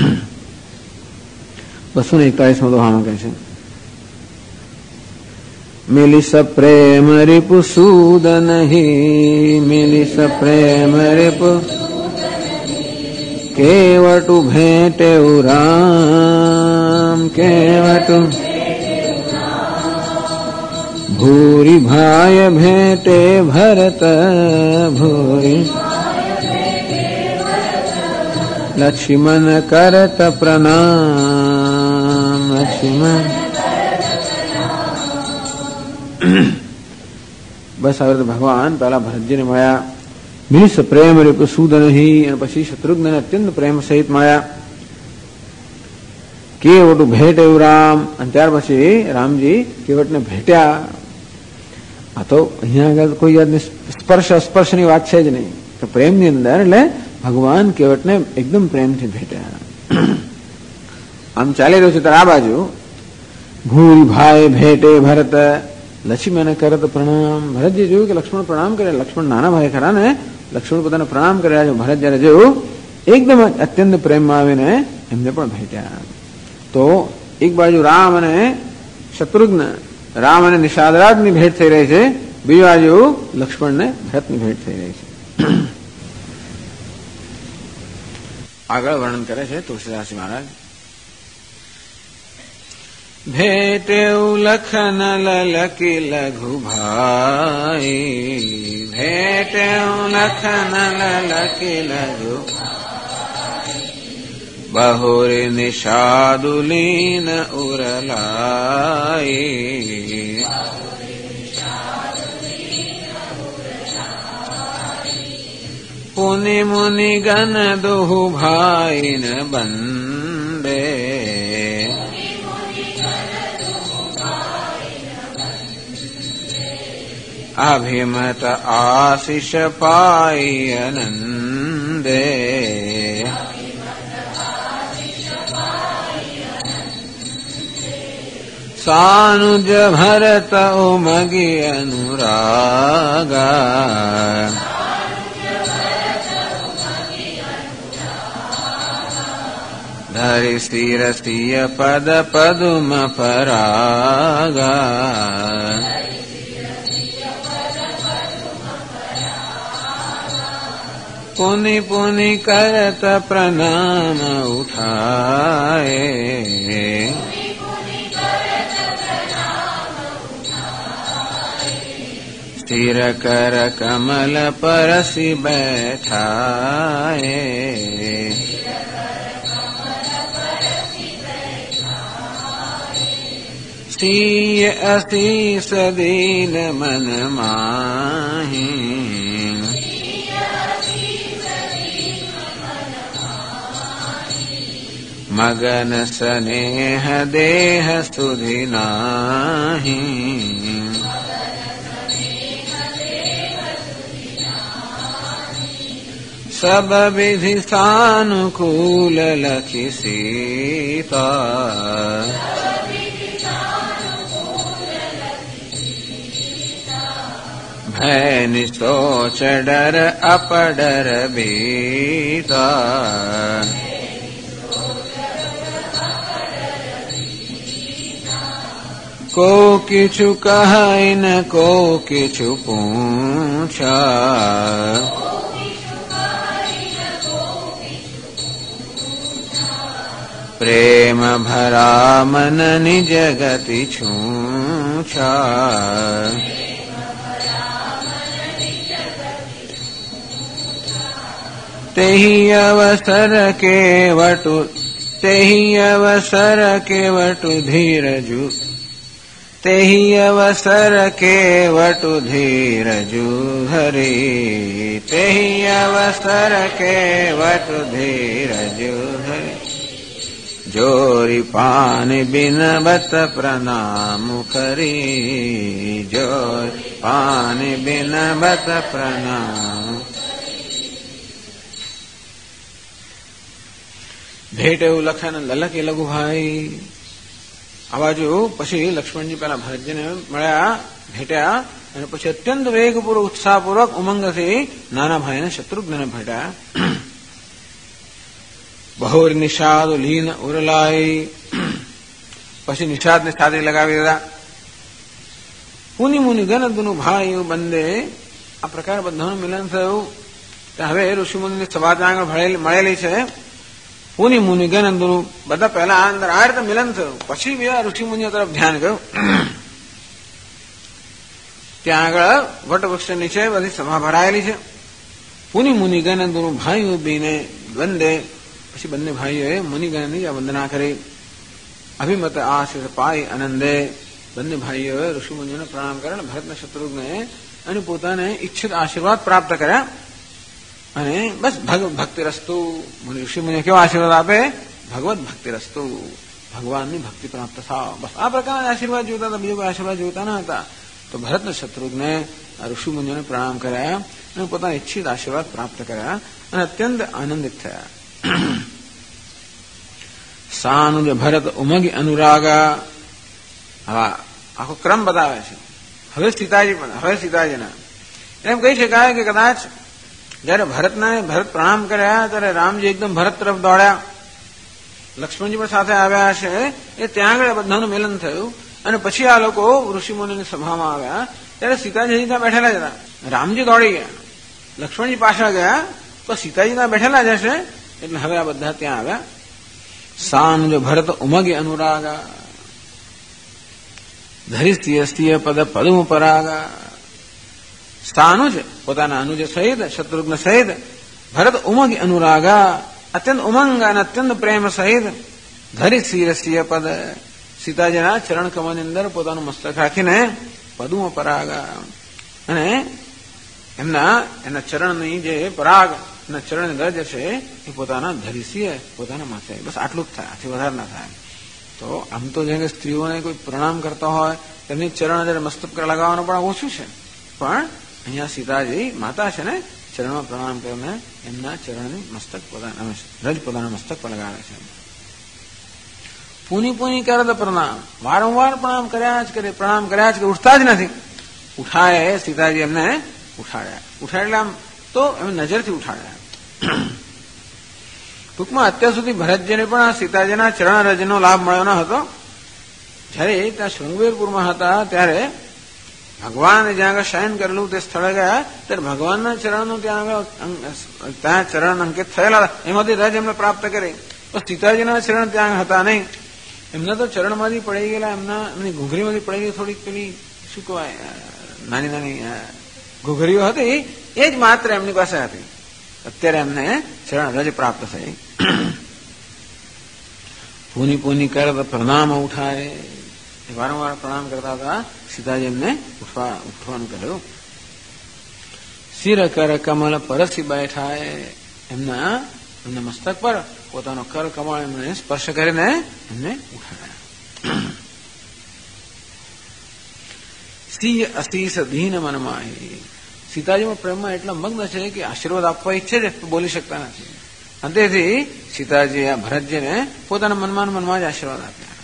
A: 241 દોહામાં કહે છે, મિલિસ પ્રેમ રિપુ સૂદ નહીં, મિલિસ પ્રેમ રિપુ કેવટુ ભેટે રામ, કેવટુ ભૂરી ભાય ભેટે ભરત, ભૂરી લક્ષ્મણ કરત પ્રણામ, લક્ષ્મણ. બસ હવે તો ભગવાન પેલા ભરતજીને મળ્યા, મિલિસ પ્રેમ રૂપ સૂદ નહીં, અને પછી શત્રુઘ્ન અત્યંત પ્રેમ સહિત મળ્યા. કેવટું ભેટ એવું રામ, અને ત્યાર પછી રામજી કેવટને ભેટ્યા. આ તો અહીંયા આગળ કોઈ જાતની સ્પર્શની વાત છે જ નહીં. તો પ્રેમની અંદર એટલે ભગવાન કેવટને એકદમ પ્રેમથી ભેટ્યા. આમ ચાલી રહ્યું છે ત્યારે આ બાજુ ભૂરી ભાઈ ભેટે ભરત, લક્ષ્મણ કરત પ્રણામ. ભરતજી જોયું કે લક્ષ્મણ પ્રણામ કરે. લક્ષ્મણ નાના ભાઈ ખરા ને, લક્ષ્મણ પોતાને પ્રણામ કર્યા છે. ભરત જયારે જોયું એકદમ અત્યંત પ્રેમમાં આવીને એમને પણ ભેટ્યા. તો એક બાજુ રામ અને શત્રુઘ્ન, રામ અને નિષાદરાજની ભેટ થઈ રહી છે, બીજી બાજુ લક્ષ્મણને ભરતની ભેટ થઈ રહી છે. આગળ વર્ણન કરે છે તુલસીદાસજી મહારાજ. भेटे लखन ललकी लघु भाई, भेटे लखन ललकी लघु बहुरी निषादुलीन उरलाई, पुनि मुनि गण दुहु भाई न बंदे, अभिमत आशीष पाई आनंदे, सानुज भरत उमगी अनुरागा, धरि शिरसिय पद पदुम परागा, पुनि पुनि करत प्रणाम उठाए, स्थिर कर कमल परसि बैठाए, सीय असीस दीन मन माही, मगन स्नेह देह सुधि नाही, सब विधि सानुकूल लखि सीता, भय निसोच डर अपडर बीता, को किछु कहै न को किछु पूछा, प्रेम भरा मन निज गति छूछा, तेहि अवसर केवटु धीरजु, तेहि अवसर केवटु धीरजु हरि, तेहि अवसर केवटु धीरजु हरि, जोरि पानि बिनबत प्रणाम करी, जोरि पानि बिनबत प्रणाम. भेटे लखन ललकी लघु भाई. આ બાજુ પછી લક્ષ્મણજી પેલા ભરતજીને મળ્યા, ભેટ્યા અને પછી અત્યંત વેગપૂર્વક ઉત્સાહપૂર્વક ઉમંગથી નાના ભાઈને શત્રુઘ્નને ભેટ્યા. બહુર નિષાદ લીન ઉરલાઈ, પછી નિષાદને સાથે લગાવી દીધા. પુનિ મુનિ ગણ દુનુ ભાઈ બંદે. આ પ્રકાર બધાનું મિલન થયું. હવે ઋષિમુનિની સભા ત્યાં આગળ મળેલી છે. પુનિ મુનિ ગણ દુનુ બધા પહેલા અંદર આ રીતે મિલન થયું, પછી બીજા ઋષિમુનિઓ તરફ ધ્યાન ગયું. ત્યાં આગળ વટવૃક્ષ નીચે બધી સભા ભરાયેલી છે. પુનિ મુનિ ગણ દુનુ ભાઈઓ બીને વંદે. પછી બંને ભાઈઓએ મુનિગણની વંદના કરી. અભિમત આશીષ પાઈ આનંદે. બંને ભાઈઓએ ઋષિમુનિઓને પ્રણામ કર્યા અને ભરતના શત્રુઘ્ને અને પોતાને ઈચ્છિત આશીર્વાદ પ્રાપ્ત કર્યા. અને બસ ભક્તિ રસ્તુ. ઋષિમુનિઓ કેવો આશીર્વાદ આપે? ભગવત ભક્તિ રસ્તુ, ભગવાનની ભક્તિ પ્રાપ્ત થાવ. બસ આ પ્રકારના આશીર્વાદ જોતા હતા, બીજો કોઈ આશીર્વાદ જોતા ન હતા. તો ભરતના શત્રુઘ્ને ઋષિમુનિઓને પ્રણામ કર્યા અને પોતાના ઈચ્છિત આશીર્વાદ પ્રાપ્ત કર્યા અને અત્યંત આનંદિત થયા. સાનુજ ભરત ઉમગી અનુરાગા. હવે આખો ક્રમ બતાવે છે. હવે સીતાજીના એમ કહી શકાય કે કદાચ જયારે ભરત પ્રણામ કર્યા ત્યારે રામજી એકદમ ભરત તરફ દોડ્યા લક્ષ્મણજી પણ સાથે આવ્યા હશે, એ ત્યાં આગળ બધાનું મિલન થયું અને પછી આ લોકો ઋષિમુનિની સભામાં આવ્યા ત્યારે સીતાજી ત્યાં બેઠેલા જ હતા. રામજી દોડી ગયા, લક્ષ્મણજી પાછા ગયા તો સીતાજી ત્યાં બેઠેલા જ હશે એટલે હવે આ બધા ત્યાં આવ્યા. સાનુજ ભરત ઉમગી અનુરાગા ધરિસ્તીય સ્તીય પદ પદુમ પરાગા. સાનુજ પોતાના અનુજ સહિત શત્રુઘ્ન સહિત ભરત ઉમગી અનુરાગા અત્યંત ઉમંગ અને અત્યંત પ્રેમ સહિત ધરિસ્તીય પદ સીતાજીના ચરણ કમળની અંદર પોતાનું મસ્તક રાખીને પદુમ પરાગા અને એના ચરણની જે પરાગ એના ચરણની ગરજ છે એ પોતાના ધરીસીએ પોતાના માથે. બસ આટલું જ થાય, આથી વધારે ના થાય. તો આમ તો જેમ કે સ્ત્રીઓને કોઈ પ્રણામ કરતા હોય તેમની ચરણ જયારે મસ્તક પર લગાવવાનું પણ ઓછું છે, પણ અહીંયા સીતાજી માતા છે ને ચરણમાં પ્રણામ કરીને એમના ચરણની મસ્તક પોતાના રજ પોતાના મસ્તક પર લગાવે છે. પૂની પૂની કરે તો પ્રણામ, વારંવાર પ્રણામ કર્યા જ કરે, ઉઠતા જ નથી. ઉઠાય સીતાજી એમને ઉઠાડ્યા એટલે આમ તો એમ નજરથી ઉઠાડ્યા. ટૂંકમાં અત્યાર સુધી ભરતજીને પણ આ સીતાજીના ચરણ રજનો લાભ મળ્યો ન હતો. જયારે ત્યાં શૃંગવેરપુરમાં હતા ત્યારે ભગવાન જ્યાં આગળ શયન કરેલું તે સ્થળે ગયા ત્યારે ભગવાનના ચરણનું ત્યાં ચરણ અંકિત થયેલા એમાંથી રજ એમને પ્રાપ્ત કરી. તો સીતાજીના ચરણ ત્યાં હતા નહીં, એમના તો ચરણમાંથી પડી ગયેલા, એમની ઘૂઘરીમાંથી પડી ગઈ થોડીક પેલી શું કહેવાય નાની નાની ઘૂઘરીઓ હતી એ જ માત્ર એમની પાસે હતી. અત્યારે એમને ચરણ રજ પ્રાપ્ત થઈ. પૂની પૂની કર પ્રણામ ઉઠાય, વારંવાર પ્રણામ કરતા હતા. સીતાજી એમને ઉઠવાનું કહ્યું. શિર કર કમલ પરસી બેઠાય, એમના મસ્તક પર પોતાનો કર કમળ એમને સ્પર્શ કરીને એમને ઉઠાડ્યા. સિંહ અશીષ દીન મનમાહી, સીતાજીમાં પ્રેમમાં એટલા મગ્ન છે કે આશીર્વાદ આપવા ઈચ્છે છે તો બોલી શકતા નથી. અંતેથી સીતાજી આ ભરતજીને પોતાના મનમાં જ આશીર્વાદ આપ્યા.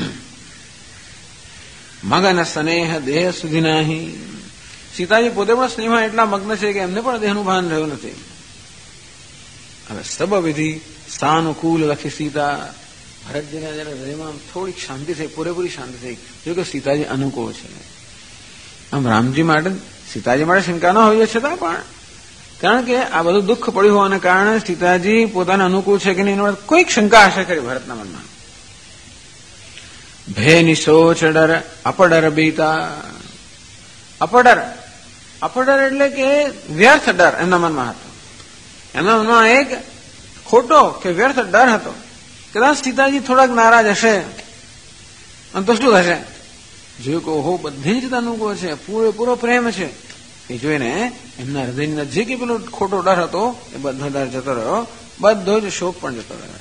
A: મગન સ્નેહ દેહ સુધી નહીં, સીતાજી પોતે પણ સ્નેહમાં એટલા મગ્ન છે કે એમને પણ દેહનું ભાન રહ્યું નથી. હવે સબ વિધિ સાનુકૂલ લખી સીતા, ભરતજીને જયારે હૃદયમાં થોડીક શાંતિ થઈ, પૂરેપૂરી શાંતિ થઈ, જો કે સીતાજી અનુકૂળ છે. આમ રામજી માટે સીતાજી માટે શંકા ન હોય છતાં પણ કારણ કે આ બધું દુઃખ પડ્યું હોવાને કારણે સીતાજી પોતાને અનુકૂળ છે કે નહીં એની કોઈક શંકા હશે ખરી ભરતના મનમાં. ભે નિશોચ ડર અપડર બીતા, અપડર એટલે કે વ્યર્થ ડર એમના મનમાં હતો. એમના મનમાં એક ખોટો કે વ્યર્થ ડર હતો. કદાચ સીતાજી થોડાક નારાજ હશે અને તો શું થશે, જોયું કે ઓહો બધી જ અનુકૂળ છે, પૂરેપૂરો પ્રેમ છે, એ જોઈને એમના હૃદયની અંદર જે કે પેલો ખોટો ડર હતો એ બધો ડર જતો રહ્યો, બધો જ શોક પણ જતો રહ્યો.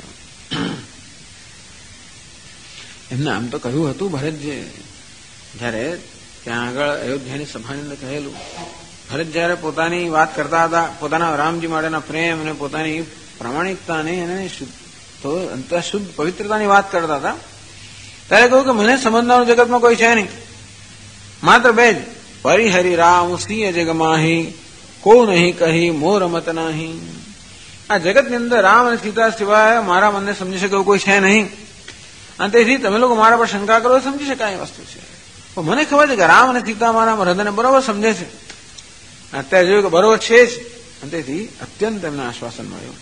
A: એમને આમ તો કહ્યું હતું ભરતજી જયારે ત્યાં આગળ અયોધ્યાની સભાની અંદર કહેલું, ભરત જયારે પોતાની વાત કરતા હતા, પોતાના રામજી માટેના પ્રેમ અને પોતાની પ્રામાણિકતાની અને અંતઃશુદ્ધ પવિત્રતાની વાત કરતા હતા ત્યારે કહ્યું કે મને સમજનારું જગતમાં કોઈ છે નહીં, માત્ર બે જ, પરિહરિ રામ સિંહ જગમાહી, કો નહીં કહી મોર મત નહીં. આ જગતની અંદર રામ અને સીતા સિવાય મારા મનને સમજી શકે એવું કોઈ છે નહીં. અને તેથી તમે લોકો મારા પર શંકા કરો સમજી શકાય વસ્તુ છે. પણ મને ખબર છે કે રામ અને સીતા મારા હૃદયને બરોબર સમજે છે. અત્યારે જોયું કે બરોબર છે જ. અને તેથી અત્યંત એમને આશ્વાસન મળ્યું.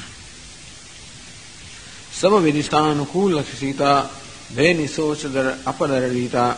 A: સબ વિદિષ્ટાનુકૂલ સીતા, ભે નિશોચ અપદર રીતા.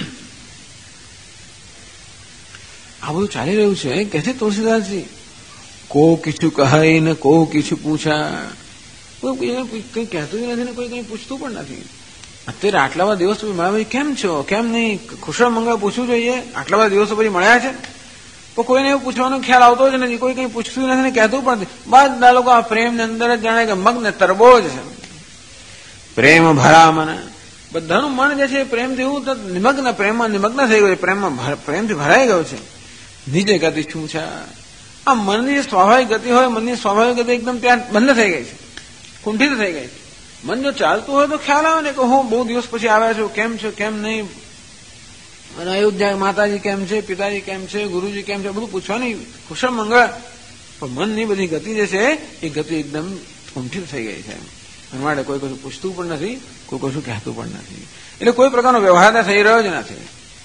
A: આ બધું ચાલી રહ્યું છે કે છે તુલસીદાસજી, કો કીછું કહાય ને કો કીછું પૂછા, કોઈ કઈ કહેતું નથી ને કોઈ કઈ પૂછતું પણ નથી. અત્યારે આટલા બધા દિવસ પછી મળ્યા પછી કેમ છો, કેમ નહીં, ખુશળ મંગળ પૂછવું જોઈએ. આટલા બધા દિવસો પછી મળ્યા છે તો કોઈને એવું પૂછવાનો ખ્યાલ આવતો જ નથી, કોઈ કઈ પૂછતું નથી ને કહેતું પણ નથી. બધા લોકો આ પ્રેમની અંદર જ જાણે કે મગ્ન તરબો જ છે. પ્રેમ ભરા મને, બધાનું મન જે છે પ્રેમથી એવું નિમગ્ન, પ્રેમમાં નિમગ્ન થઈ ગયું છે, પ્રેમથી ભરાઈ ગયું છે. નીચે ગતિ શું છે, આ મનની સ્વાભાવિક ગતિ હોય, મનની સ્વાભાવિક ગતિ એકદમ ત્યાં બંધ થઈ ગઈ છે, કુંઠિત થઈ ગઈ છે. મન જો ચાલતું હોય તો ખ્યાલ આવે ને કે હું બહુ દિવસ પછી આવ્યા છું, કેમ છો કેમ નહીં, અને અયોધ્યા માતાજી કેમ છે, પિતાજી કેમ છે, ગુરુજી કેમ છે, બધું પૂછવાની કુશળ મંગળ. પણ મનની બધી ગતિ જે છે એ ગતિ એકદમ કુંઠિત થઈ ગઈ છે. એના માટે કોઈ કશું પૂછતું પણ નથી, કોઈ કશું કહેતું પણ નથી. એટલે કોઈ પ્રકારનો વ્યવહાર થઈ રહ્યો જ નથી.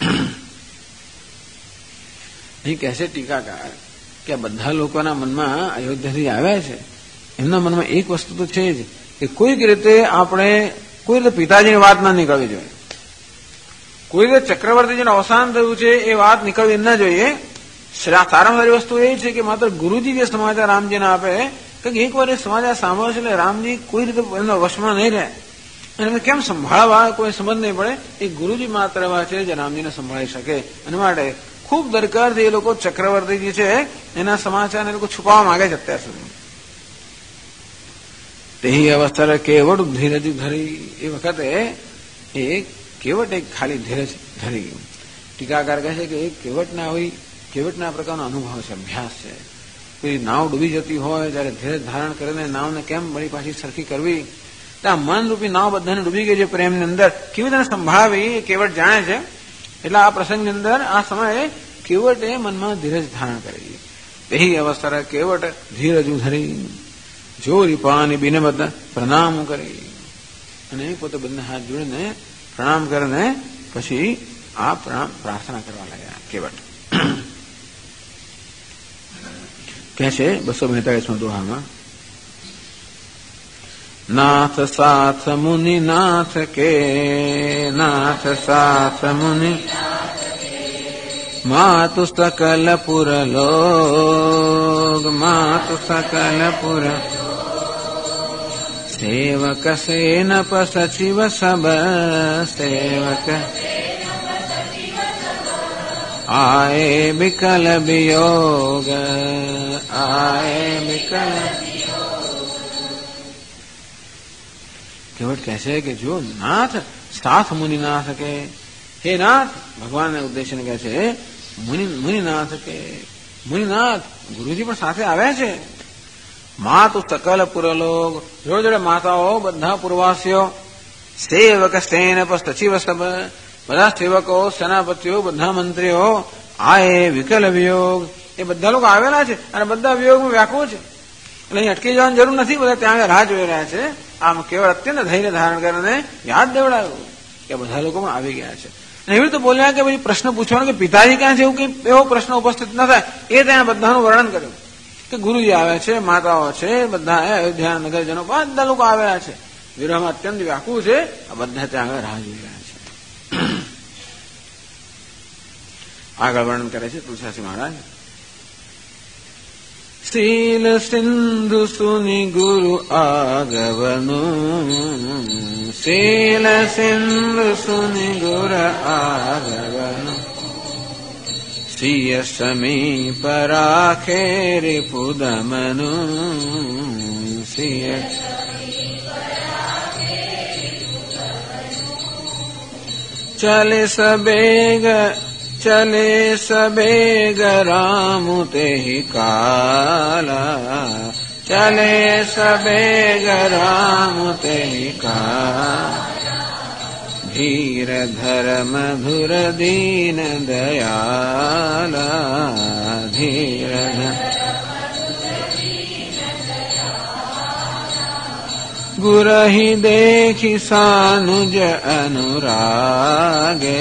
A: અહીં કહેશે ટીકાકાર કે આ બધા લોકોના મનમાં અયોધ્યાથી આવ્યા છે, એમના મનમાં એક વસ્તુ તો છે જ કે કોઈક રીતે આપણે કોઈ રીતે પિતાજીની વાત ના નીકળવી જોઈએ, કોઈ રીતે ચક્રવર્તીજીનું અવસાન થયું છે એ વાત નીકળવી ન જોઈએ. સારામાં સારી વસ્તુ એ છે કે માત્ર ગુરુજી જે સમાચાર રામજીને આપે કે એક વાર એ સમાચાર સાંભળશે એટલે રામજી કોઈ રીતે એમના વશમાં નહીં રહે અને એમને કેમ સંભાળવા કોઈ સમજ નહીં પડે. એ ગુરુજી માત્ર એવા છે જે રામજીને સંભાળી શકે. અને માટે ખૂબ દરકારથી એ લોકો ચક્રવર્તીજી છે એના સમાચાર એ લોકો છુપાવવા માંગે છે અત્યાર સુધી. તે અવસ્થા કેવટ ધીરજ ધરી, એ વખતે એ કેવટ એક ખાલી ધીરજ ધરી ગયું. ટીકાકાર કહે છે કે એ કેવટના હોય, કેવટના આ પ્રકારનો અનુભવ છે, અભ્યાસ છે. કોઈ નાવ ડૂબી જતી હોય ત્યારે ધીરજ ધારણ કરીને નાવને કેમ વળી પાછી સરખી કરવી, આ મનરૂપી નાવ બધાને ડૂબી ગઈ છે પ્રેમની અંદર, કેવી રીતે સંભાળવી એ કેવટ જાણે છે. એટલે આ પ્રસંગની અંદર આ સમયે કેવટે મનમાં ધીરજ ધારણ કરી. તે અવસર કેવટ ધીરજ ધરી, જોરી પાણી બીને બધા પ્રણામ કરી અને પોતે બંને હાથ જોડીને પ્રણામ કરીને પછી આ પ્રાર્થના કરવા લાગ્યા. કેવટ કહે છે 242 દોહામાં, નાથ સાથ મુનિ નાથ કે, નાથ સાથ મુનિ માતુ સકલ પુર લોગ, માતુ સકલ પુર સેવક સેનપ સચિવ સબ, સેવક આએ વિકલ વિયોગ, આએ વિકલ. કેવટ કહે છે કે જો નાથ સાથ મુનિનાથ કે, હે નાથ, ભગવાનને ઉદ્દેશને કહે છે મુનિનાથ કે, મુનિનાથ ગુરુજી પણ સાથે આવ્યા છે. માતુ સકલ પુરલોક, જોડે જોડે માતાઓ બધા પૂર્વાસીઓ, સેવક સેનપ સચિવ સબ, બધા સેવકો સેનાપતિઓ બધા મંત્રીઓ, આ એ વિકલ વિયોગ, એ બધા લોકો આવેલા છે અને બધા વિયોગમાં વ્યાકુળ છે. એટલે અહીં અટકી જવાની જરૂર નથી, બધા ત્યાં આગળ રાહ જોઈ રહ્યા છે. આમ કેવળ અત્યંત ધૈર્ય ધારણ કરીને યાદ દેવડાવ્યું કે બધા લોકો પણ આવી ગયા છે. એવી રીતે બોલ્યા કે ભાઈ પ્રશ્ન પૂછવાનો કે પિતાજી ક્યાં છે, એવું કઈ એવો પ્રશ્ન ઉપસ્થિત ન થાય એ ત્યાં બધાનું વર્ણન કર્યું કે ગુરુજી આવે છે, માતાઓ છે, બધા અયોધ્યા નગરજનો બધા લોકો આવેલા છે, વિરહમાં અત્યંત વ્યાકુળ છે. આ બધા ત્યાં આગળ રાહ જોઈ રહ્યા છે. આગળ વર્ણન કરે છે તુલસીદાસ મહારાજ, શીલ સિંધુ સુનિ ગુરુ આગવનું, શીલ સિંધુ સુનિ ગુરુ આગવનું, સિય સમીપ રાખે રિપુદમનું, સિય ચલે સબેગ, ચલે સબેગ રામ તેહિ કાલા, ચલે સબેગ રામ તેહિ કાલા, ધીર ધર્મ ધુર દીન દયાલા, ધીર ગુરહિ દેખી સાનુજ અનુરાગે,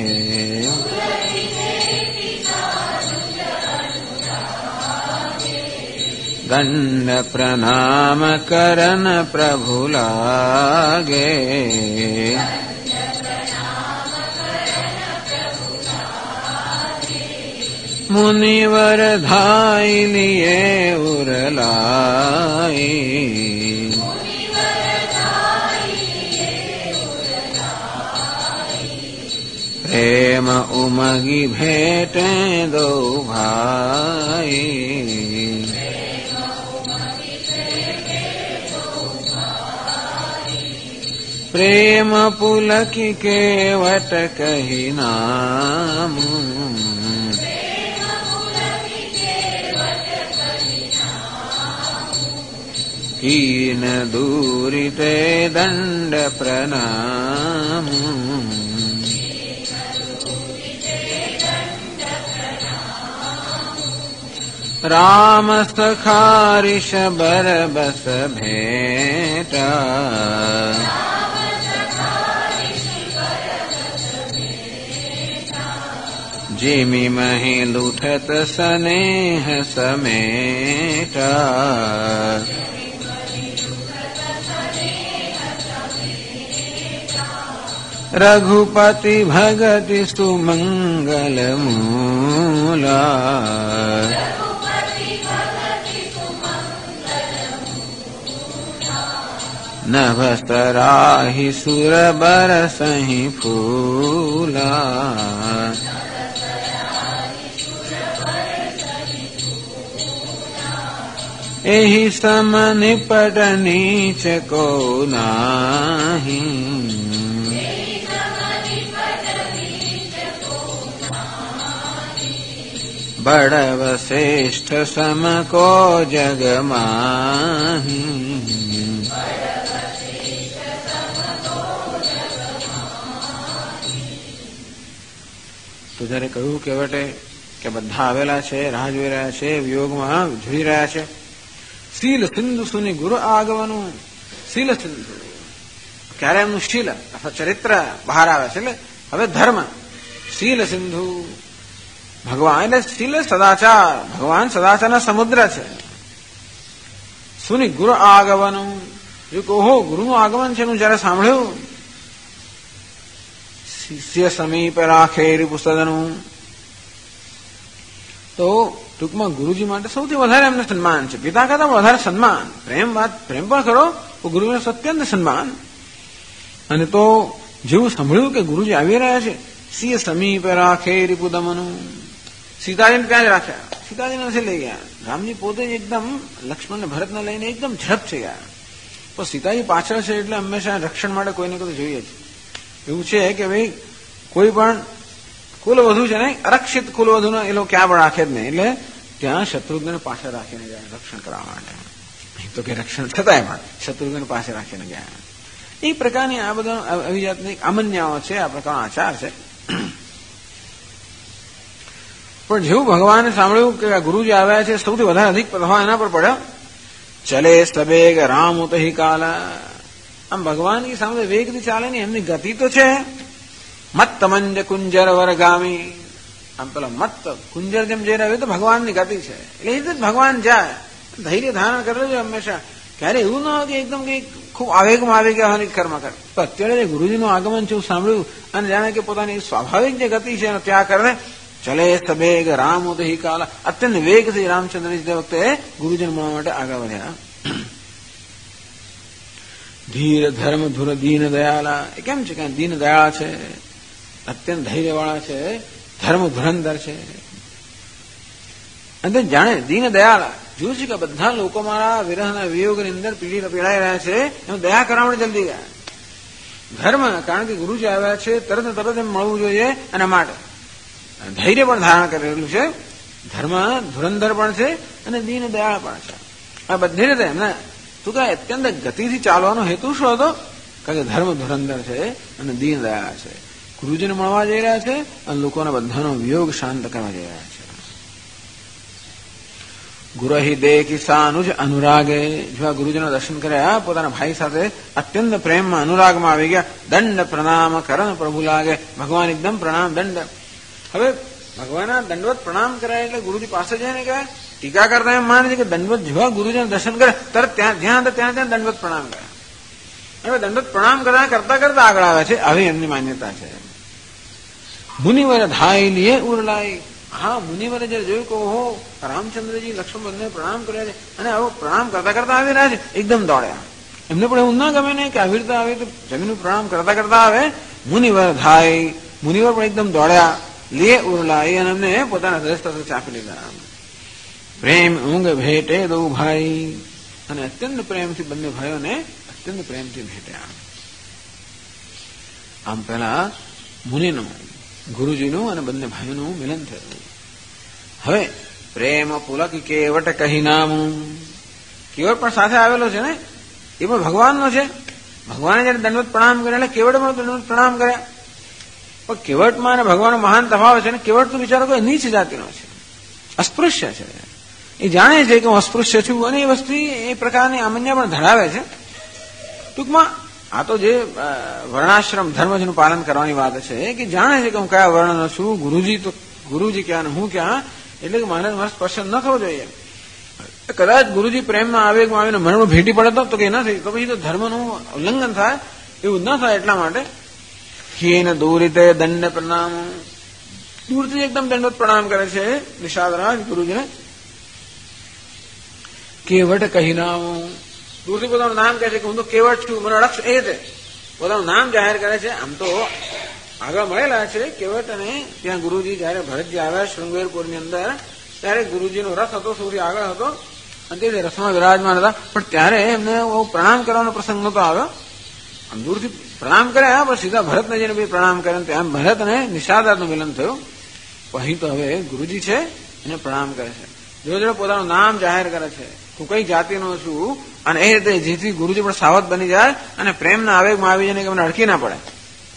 A: દંડ પ્રણામ કરન પ્રભુ લાગે, મુનિવર ધાઈ લીએ ઉરલાઈ, પ્રેમ ઉમગી ભેટે દો ભાઈ, પ્રેમ પુલકી કેવટ કહી નામ, કીન દૂરી તે દંડ પ્રણામ, राम सखारिष बरबस भेटा जिमि महि लुठत स्नेह समेटा रघुपति भगति सुमंगल मूला नभस्तराहि सुर बरसहि फूला एहि सम निपट नीच को नाही बड़व श्रेष्ठ सम को जग माही તો જયારે કહ્યું કેવટે કે બધા આવેલા છે, રાહ જોઈ રહ્યા છે, વિયોગમાં જોઈ રહ્યા છે. શીલ સિંધુ સુની ગુરુ આગવાનું. શીલ સિંધુ ક્યારે એમનું શીલ અથવા ચરિત્ર બહાર આવે છે, એટલે હવે ધર્મ. શીલ સિંધુ ભગવાન એટલે શીલ સદાચાર. ભગવાન સદાચારના સમુદ્ર છે. સુની ગુરુ આગવાનું. જો કહો ગુરુનું આગમન છે એનું જયારે સાંભળ્યું, શિષ્ય સમીપ રાખે રિપુસદનું, તો ટૂંકમાં ગુરુજી માટે સૌથી વધારે એમને સન્માન છે. પિતા કરતા પણ વધારે સન્માન. પ્રેમ પણ ખરો, તો ગુરુને અત્યંત સન્માન. અને તો જેવું સાંભળ્યું કે ગુરુજી આવી રહ્યા છે, સિંહ સમીપ રાખે રિપુદમનું, સીતાજીને ત્યાં જ રાખ્યા. સીતાજીને નથી લઈ ગયા. રામજી પોતે જ એકદમ લક્ષ્મણને ભરતને લઈને એકદમ ઝડપથી ગયા. પણ સીતાજી પાછળ છે એટલે હંમેશા રક્ષણ માટે કોઈને કોઈ જોઈએ છે. એવું છે કે ભાઈ કોઈ પણ કુલવધુ છે ને, અરક્ષિત કુલવધુને એ લોકો ક્યાં પણ રાખે જ નહીં. એટલે ત્યાં શત્રુઘ્નને પાછળ રાખીને ગયા રક્ષણ કરવા માટે. તો કે રક્ષણ થતા પણ શત્રુઘ્ન પાસે રાખીને ગયા. એ પ્રકારની આ બધા આવી જાતની આમન્યાઓ છે, આ પ્રકારનો આચાર છે. પણ જેવું ભગવાને સાંભળ્યું કે ગુરુજી આવ્યા છે, સૌથી વધારે અધિક પ્રભાવ એના પર પડ્યો. ચલે સબેગ રામ ઉતહી કાલા. આમ ભગવાનની સામે વેગથી ચાલે ને, એમની ગતિ તો છે. મત મંજ કુંજર વરગામી. આમ પેલા મત કુંજર જેમ જઈ રહ્યું તો ભગવાનની ગતિ છે. એટલે એ જ ભગવાન જાય. ધૈર્ય ધારણ કરે છે હંમેશા. ક્યારે એવું ન હોય કે એકદમ કઈ ખૂબ આવેગમાં આવી ગયા હોય કર્મ કરે. તો અત્યારે ગુરુજીનું આગમન છે સાંભળ્યું અને જાણે કે પોતાની સ્વાભાવિક જે ગતિ છે એનો ત્યાગ કરે. ચલે સબેગ રામ ઉદહી કાલા. અત્યંત વેગથી રામચંદ્રજી તે વખતે ગુરુજીને મળવા માટે આગળ વધ્યા. ધીર ધર્મ ધુર દીન દયાલા. એ કેમ છે કે દીન દયાળા છે, અત્યંત ધૈર્યવાળા છે, ધર્મ ધુરંધર છે. અને જાણે દીન દયાળા જોયું છે કે બધા લોકો મારા વિરહના વિયોગની અંદર પીડાઈ રહ્યા છે, એમ દયા કરવા માટે જલ્દી ગયા. ધર્મ કારણ કે ગુરુજી આવ્યા છે, તરત એમ મળવું જોઈએ અને માટે ધૈર્ય પણ ધારણ કરેલું છે. ધર્મ ધુરંધર પણ છે અને દીન દયાળ પણ છે. આ બધી રીતે એમને તું કે અત્યંત ગતિથી ચાલવાનો હેતુ શું હતો? કારણ કે ધર્મ ધુરંધર છે અને દીન દયા છે. ગુરુજીને મળવા જઈ રહ્યા છે અને લોકોના બધાનો વિયોગ શાંત કરવા જઈ રહ્યા છે. ગુરહી દેખી સાનુજ અનુરાગે. જો ગુરુજીના દર્શન કર્યા, પોતાના ભાઈ સાથે અત્યંત પ્રેમમાં અનુરાગમાં આવી ગયા. દંડ પ્રણામ કરણ પ્રભુ લાગે. ભગવાન એકદમ પ્રણામ દંડ. હવે ભગવાનના દંડવત પ્રણામ કરાય એટલે ગુરુજી પાસે જઈને ગયા. ટીકા કરતા એમ માને છે કે દંડવત જેવા ગુરુજીને દર્શન કરે તરત ત્યાં દંડવત પ્રણામ કરે. હવે દંડવત પ્રણામ કરતા કરતા આગળ આવે છે. આવી એમની માન્યતા છે. મુનિવર ધાઈ લીએ ઉરલાઈ. હા, મુનિવરે જયારે જોયું કે ઓહો રામચંદ્રજી લક્ષ્મણ બંને પ્રણામ કર્યા છે અને આવો પ્રણામ કરતા કરતા આવી રહ્યા છે, એકદમ દોડ્યા. એમને પણ એવું ના ગમે ને કે આવી રીતે આવે તો જમીનનું પ્રણામ કરતા કરતા આવે. મુનિવર ધાઈ. મુનિવર પણ એકદમ દોડ્યા. લે ઉરલાઈ અને એમને પોતાના હૃદય સાથે ચાપી લીધા. પ્રેમ ઊંઘ ભેટે દો ભાઈ. અને અત્યંત પ્રેમથી બંને ભાઈઓને અત્યંત પ્રેમથી ભેટ્યા. આમ પેલા મુનિનું, ગુરુજીનું અને બંને ભાઈઓનું મિલન થયું. હવે પ્રેમ પુલક કેવટ કહી નામું. કેવટ પણ સાથે આવેલો છે ને, એ પણ ભગવાનનો છે. ભગવાને જયારે દંડવત પ્રણામ કર્યા એટલે કેવટમાં દંડવત પ્રણામ કર્યા. પણ કેવટમાં અને ભગવાનનો મહાન તફાવત છે ને. કેવટ તો બિચારો કોઈ નીચ જાતિનો છે, અસ્પૃશ્ય છે. એ જાણે છે કે હું અસ્પૃશ્ય છું અને એ વસ્તુ એ પ્રકારની આમન્ય પણ ધરાવે છે. ટૂંકમાં આ તો જે વર્ણાશ્રમ ધર્મનું પાલન કરવાની વાત છે કે જાણે છે કે હું કયા વર્ણનો છું, ગુરુજી ક્યાં હું ક્યાં, એટલે કે મારે સ્પર્શ ન થવો જોઈએ. કદાચ ગુરુજી પ્રેમના આવેગમાં આવીને મરણું ભેટી પડે તો કે નથી, તો પછી તો ધર્મનું ઉલ્લંઘન થાય, એવું ન થાય એટલા માટે હીન દૂરિતે દંડ પ્રણામ, દૂરથી એકદમ દંડવત પ્રણામ કરે છે નિષાદરાજ ગુરુજીને. કેવટ કહી નામ, દૂરથી પોતાનું નામ કહે છે કે હું તો કેવટ છું, મને અડક્ષ એ છે, પોતાનું નામ જાહેર કરે છે. આમ તો આગળ મળેલા છે કેવટ, અને ત્યાં ગુરુજી જયારે ભરતજી આવ્યા શૃંગેરપુરની અંદર ત્યારે ગુરુજીનો રથ હતો, સૌથી આગળ હતો અને તે રથમાં વિરાજમાન હતા, પણ ત્યારે એમને પ્રણામ કરવાનો પ્રસંગ નતો આવ્યો. આમ દૂરથી પ્રણામ કર્યા પણ સીધા ભરતને જઈને બી પ્રણામ કર્યા, ત્યાં ભરત અને નિષાદરાજનું મિલન થયું. અહીં તો હવે ગુરુજી છે એને પ્રણામ કરે છે, જોડે પોતાનું નામ જાહેર કરે છે, હું કઈ જાતિનો છું, અને એ રીતે જેથી ગુરુજી પણ સાવધ બની જાય અને પ્રેમના આવેગમાં આવી જાય કે મને અડકી ના પડે.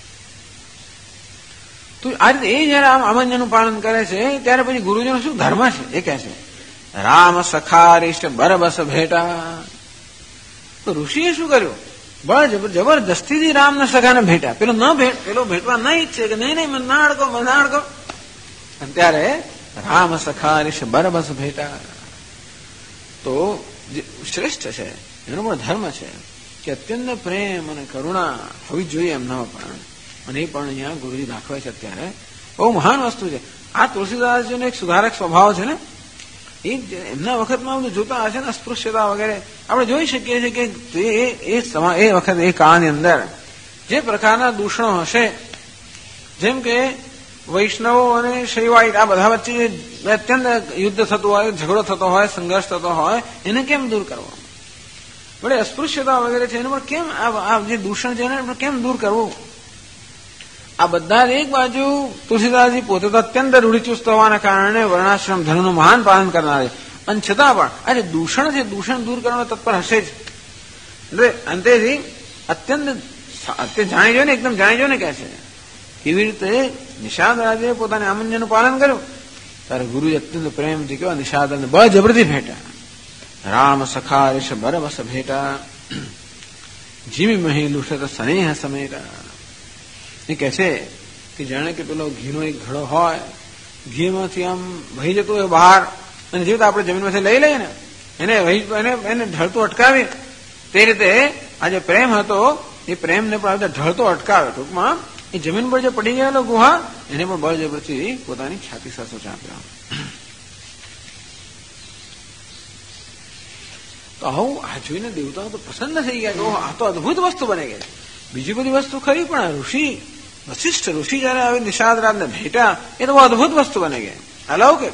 A: તો આ રીતે એ જયારે આમ આમન્યનું પાલન કરે છે ત્યારે પછી ગુરુજીનો શું ધર્મ છે એ કહે છે. રામ સખારિષ્ટ બરબસ ભેટા, તો ઋષિએ શું કર્યું, જબરદસ્તીથી રામના સખાને ભેટા. પેલો ભેટવા ન ઈચ્છે કે નહીં મને ના અડકો, મને ના અડકો, અને ત્યારે રામ સખારિષ્ટ બરબસ ભેટા. તો જે શ્રેષ્ઠ છે એનો પણ ધર્મ છે કે અત્યંત પ્રેમ અને કરુણા હોવી જોઈએ એમનામાં પણ, અને એ પણ અહીંયા ગુરુજી દાખવે છે. અત્યારે બહુ મહાન વસ્તુ છે. આ તુલસીદાસજીનો એક સુધારક સ્વભાવ છે ને, એ એમના વખતમાં બધું જોતા હશે ને અસ્પૃશ્યતા વગેરે આપણે જોઈ શકીએ છીએ કે એ વખત એ કાળની અંદર જે પ્રકારના દૂષણો હશે, જેમ કે વૈષ્ણવો અને શૈવાયિત આ બધા વચ્ચે અત્યંત યુદ્ધ થતું હોય, ઝઘડો થતો હોય, સંઘર્ષ થતો હોય, એને કેમ દૂર કરવો, વડે અસ્પૃશ્યતા વગેરે છે એને પણ કેમ આ જે દૂષણ છે એને કેમ દૂર કરવું. આ બધા જ એક બાજુ તુલસીદાસજી પોતે તો અત્યંત રૂઢિચુસ્ત હોવાના કારણે વર્ણાશ્રમ ધર્મનું મહાન પાલન કરનાર છે, અને છતાં પણ આ જે દૂષણ છે દૂષણ દૂર કરવાનો તત્પર હશે જ. એટલે અંતેથી અત્યંત જાણી જોઈને એકદમ જાણી જોઈને કહે છે કેવી રીતે નિષાદરાજે પોતાની આમન્યનું પાલન કર્યું, ત્યારે ગુરુજી અત્યંત પ્રેમથી કેવા નિષાદને બળ જબરથી ભેટા. રામ સખારિષ બરબસ ભેટા, જીવી મહી લુષત સ્નેહ સમેટા. એ કહે છે કે જાણે કે પેલો ઘીનો એક ઘડો હોય, ઘીમાંથી આમ વહી જતું હોય બહાર, અને જેવી આપણે જમીનમાંથી લઈ લઈએ ને એને ઢળતું અટકાવી, તે રીતે આ જે પ્રેમ હતો એ પ્રેમને પણ ઢળતો અટકાવે. ટૂંકમાં એ જમીન પર જે પડી ગયેલો ગુહા એને પણ બળજબરથી પોતાની છાતી સાથે ચાંપ્યા. તો આવું આ જોઈને દેવતાઓ તો પ્રસન્ન થઈ ગયા કે આ તો અદભુત વસ્તુ બની ગઈ. બીજી બધી વસ્તુ ખરી, પણ ઋષિ વશિષ્ઠ ઋષિ જયારે આવી નિષાદરાજને ભેટા એ તો અદભુત વસ્તુ બની ગઈ, અલૌકિક.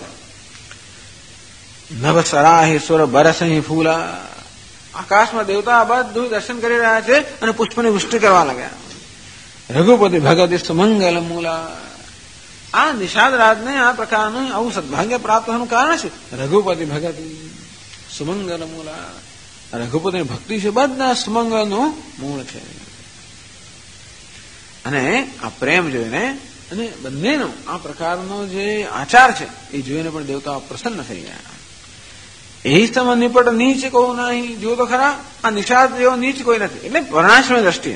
A: નભ સરાહી સુર બરસહી ફૂલા, આકાશમાં દેવતા બધું દર્શન કરી રહ્યા છે અને પુષ્પની વૃષ્ટિ કરવા લાગ્યા. રઘુપતિ ભગત સુમંગલ મૂલા, આ નિષાદરાજને આ પ્રકારનું આવું સદભાગ્ય પ્રાપ્ત થવાનું કારણ છે. રઘુપતિ ભગત સુમંગલ મૂલા, રઘુપતિની ભક્તિ છે બધા સુમંગલનું મૂળ છે. અને આ પ્રેમ જોઈને અને બંનેનો આ પ્રકારનો જે આચાર છે એ જોઈને પણ દેવતાઓ પ્રસન્ન થઈ ગયા. એ સમ નિપટ નીચ કહું નહીં, જો તો ખરા આ નિષાદ જેવો નીચ કોઈ નથી. એટલે વર્ણાશ્રમ દ્રષ્ટિએ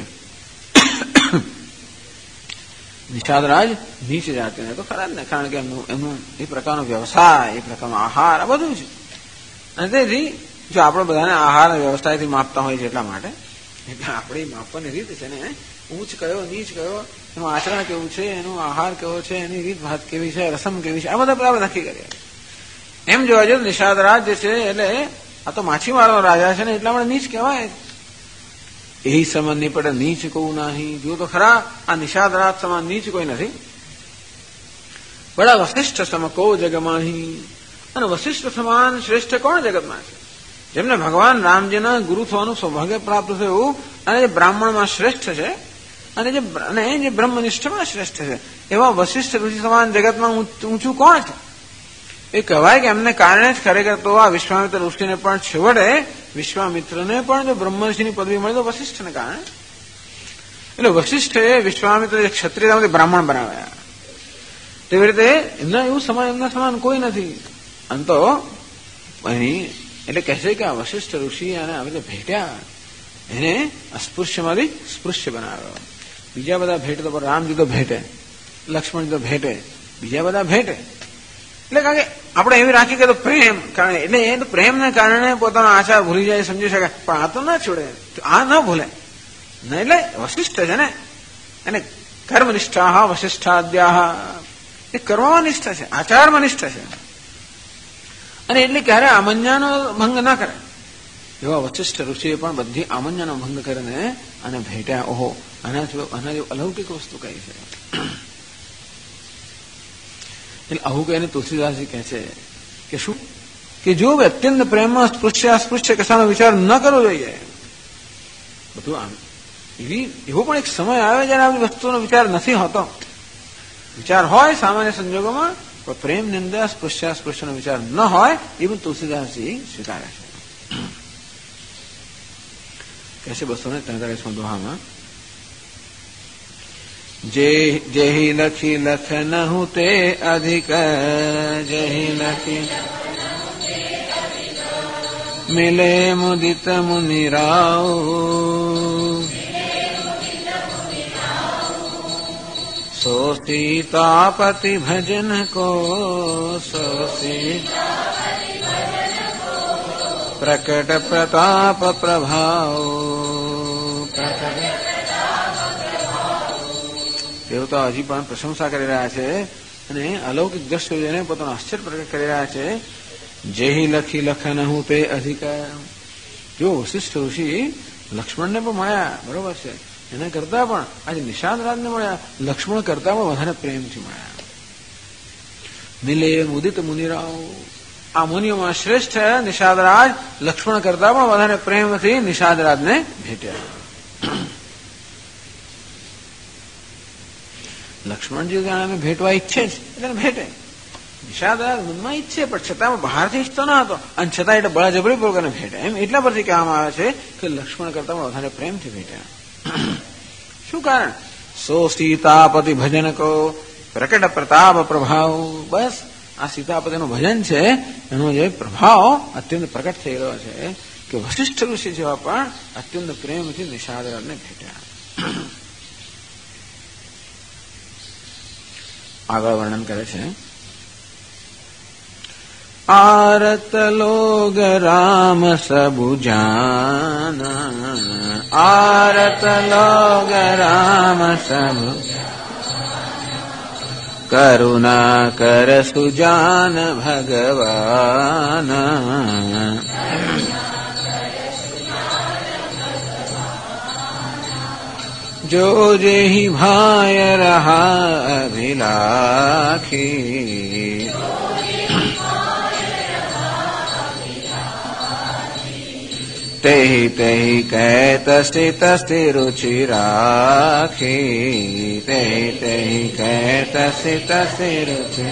A: નિષાદરાજ નીચ જાતિ તો ખરા જ ને, કારણ કે એમનું એ પ્રકારનો વ્યવસાય, એ પ્રકારનો આહાર આ બધું છે. અને તેથી જો આપણે બધાને આહાર વ્યવસાયથી માપતા હોય છે એટલા માટે, એટલે આપણી માપવાની રીત છે ને, ઊંચ કયો નીચ કયો, એનું આચરણ કેવું છે, એનો આહાર કેવો છે, એની રીત ભાત કેવી છે, રસમ કેવી છે, આ બધા આપણે નક્કી કરીએ. એમ જોવા જોઈએ નિષાદરાજ જે છે એટલે આ તો માછીમારનો રાજા છે ને એટલા માટે નીચ કહેવાય. એ સમાન ની પડે નીચ કહું નહીં, જો તો ખરા આ નિષાદરાજ સમાન નીચ કોઈ નથી. બડા વશિષ્ઠ સમ કો જગમાહી, અને વશિષ્ઠ સમાન શ્રેષ્ઠ કોણ જગતમાં છે? જેમને ભગવાન રામજીના ગુરુ થવાનું સૌભાગ્ય પ્રાપ્ત થયું, અને જે બ્રાહ્મણમાં શ્રેષ્ઠ છે અને જે બ્રહ્મનિષ્ઠમાં શ્રેષ્ઠ છે, એવા વશિષ્ઠ ઋષિ સમાન જગતમાં ઊંચું કોણ છે? એ કહેવાય કે એમને કારણે જ ખરેખર તો આ વિશ્વામિત્ર ઋષિને પણ છેવટે વિશ્વામિત્રને પણ જો બ્રહ્મર્ષિની પદવી મળી તો વશિષ્ઠને કારણે. એટલે વશિષ્ઠે વિશ્વામિત્ર જે ક્ષત્રિયમાંથી બ્રાહ્મણ બનાવ્યા, તેવી રીતે એમના એવું સમાન, એમના સમાન કોઈ નથી. આમ તો એટલે કહે છે કે આ વશિષ્ઠ ઋષિ અને આવી રીતે ભેટ્યા, એને અસ્પૃશ્યમાંથી સ્પૃશ્ય બનાવ્યો. બીજા બધા ભેટે તો રામજી તો ભેટે, લક્ષ્મણજી તો ભેટે, બીજા બધા ભેટે. એટલે કારણ કે આપણે એવી રાખીએ કે તો પ્રેમ, કારણ એટલે એ તો પ્રેમને કારણે પોતાનો આચાર ભૂલી જાય, સમજી શકાય. પણ આ તો ના છોડે, આ ન ભૂલે. એટલે વશિષ્ઠ છે ને, અને કર્મનિષ્ઠા વશિષ્ઠાદ્યા, એ કર્મમાં નિષ્ઠા છે, આચારમાં નિષ્ઠા છે. અને એટલે ક્યારે આમન્યાનો ભંગ ના કરે. એવા વશિષ્ઠ ઋષિએ પણ બધી આમન્યાનો ભંગ કરીને અને ભેટ્યા. ઓહો, આના જેવું અલૌકિક વસ્તુ કઈ છે. એટલે આવું કહીને તુલસીદાસજી કહે છે કે શું, કે જો અત્યંત પ્રેમમાં સ્પૃશ્ય અસ્પૃશ્ય કશાનો વિચાર ન કરવો જોઈએ. બધું આમ એવો પણ એક સમય આવે જયારે આપણી વસ્તુનો વિચાર નથી હોતો. વિચાર હોય સામાન્ય સંજોગોમાં, પણ પ્રેમ નિંદા સ્પૃશ્ય અસ્પૃશ્યનો વિચાર ન હોય, એ પણ તુલસીદાસજી સ્વીકારે છે. કહે છે 243 દોહામાં, જેહી લખી લખનહુ તે અધિક, જેહી લખી મિલે મુદિત મુનિરાવ, સો સીતાપતિ ભજન કો, સો પ્રકટ પ્રતાપ પ્રભાવ, તેઓ તો હજી પણ પ્રશંસા કરી રહ્યા છે અને અલૌકિક દ્રશ્યો જોઈને પોતાનો આશ્ચર્ય પ્રકટ કરી રહ્યા છે. જેહી લખી લખનહુ તે અધિક. જો વશિષ્ઠ ઋષિ લક્ષ્મણને પણ મળ્યા, બરોબર છે, એના કરતા પણ આજે નિષાદરાજને મળ્યા, લક્ષ્મણ કરતા પણ વધારે પ્રેમથી મળ્યા. મિલે મુદિત મુનિરાવ, આ મુનિઓમાં શ્રેષ્ઠ નિષાદરાજ લક્ષ્મણ કરતા પણ વધારે પ્રેમથી નિષાદરાજને ભેટ્યા. લક્ષ્મણજી જાણે ભેટવા ઈચ્છે જ એટલે ભેટે, નિષાદરાજ મનમાં ઈચ્છે પણ છતાં બહારથી ઈચ્છતો ન હતો, અને છતાં એટલે બળજબરી પૂર્વક ભેટે. એમ એટલા પરથી કહેવામાં આવે છે કે લક્ષ્મણ કરતા પણ વધારે પ્રેમથી ભેટ્યા. શું કારણ? સો સીતાપતિ ભજન કો પ્રકટ પ્રતાપ પ્રભાવ. બસ આ સીતાપતિનું ભજન છે, એનો જે પ્રભાવ અત્યંત પ્રકટ થઈ રહ્યો છે કે વશિષ્ઠ ઋષિ જેવા પણ અત્યંત પ્રેમથી નિષાદરાજને ભેટ્યા. આગળ વર્ણન કરે છે, आरत लोग राम सबु जाना, आरत लोग राम सबु करुणा कर सुजान भगवान, जो जेहि भाय रहा अभिलाखी, तेहि तेहि कहत स्थित स्थिर रुचि राखी, तेहि तेहि कहत स्थित स्थिर रुचि,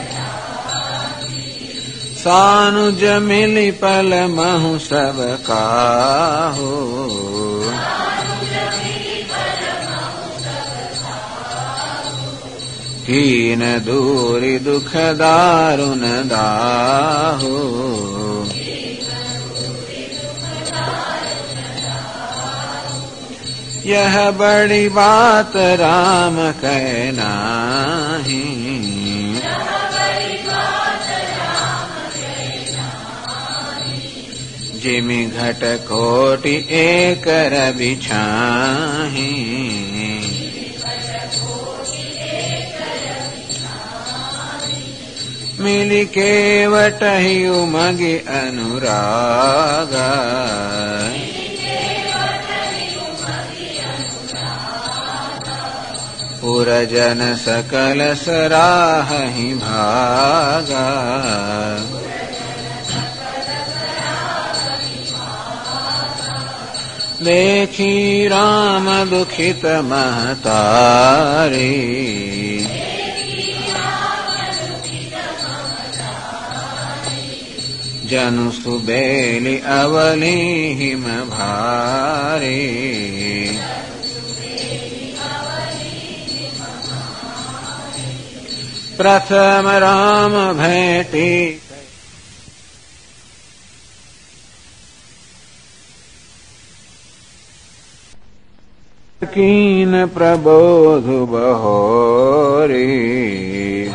A: सानुज मिलि पल महु सब काहू, कीन दूरि दुख दारुण दाहू, यह बड़ी बात राम कह नाही, जिमि घट कोटि एक बिछाही, मिलि केवट ही उमगि अनुरागा, पुरजन सकल सराहि भागा, देखी राम दुखित महतारी, जनु सुबेली अवली हिम भारी, प्रथम राम भेटी कीन प्रबोध बहोरी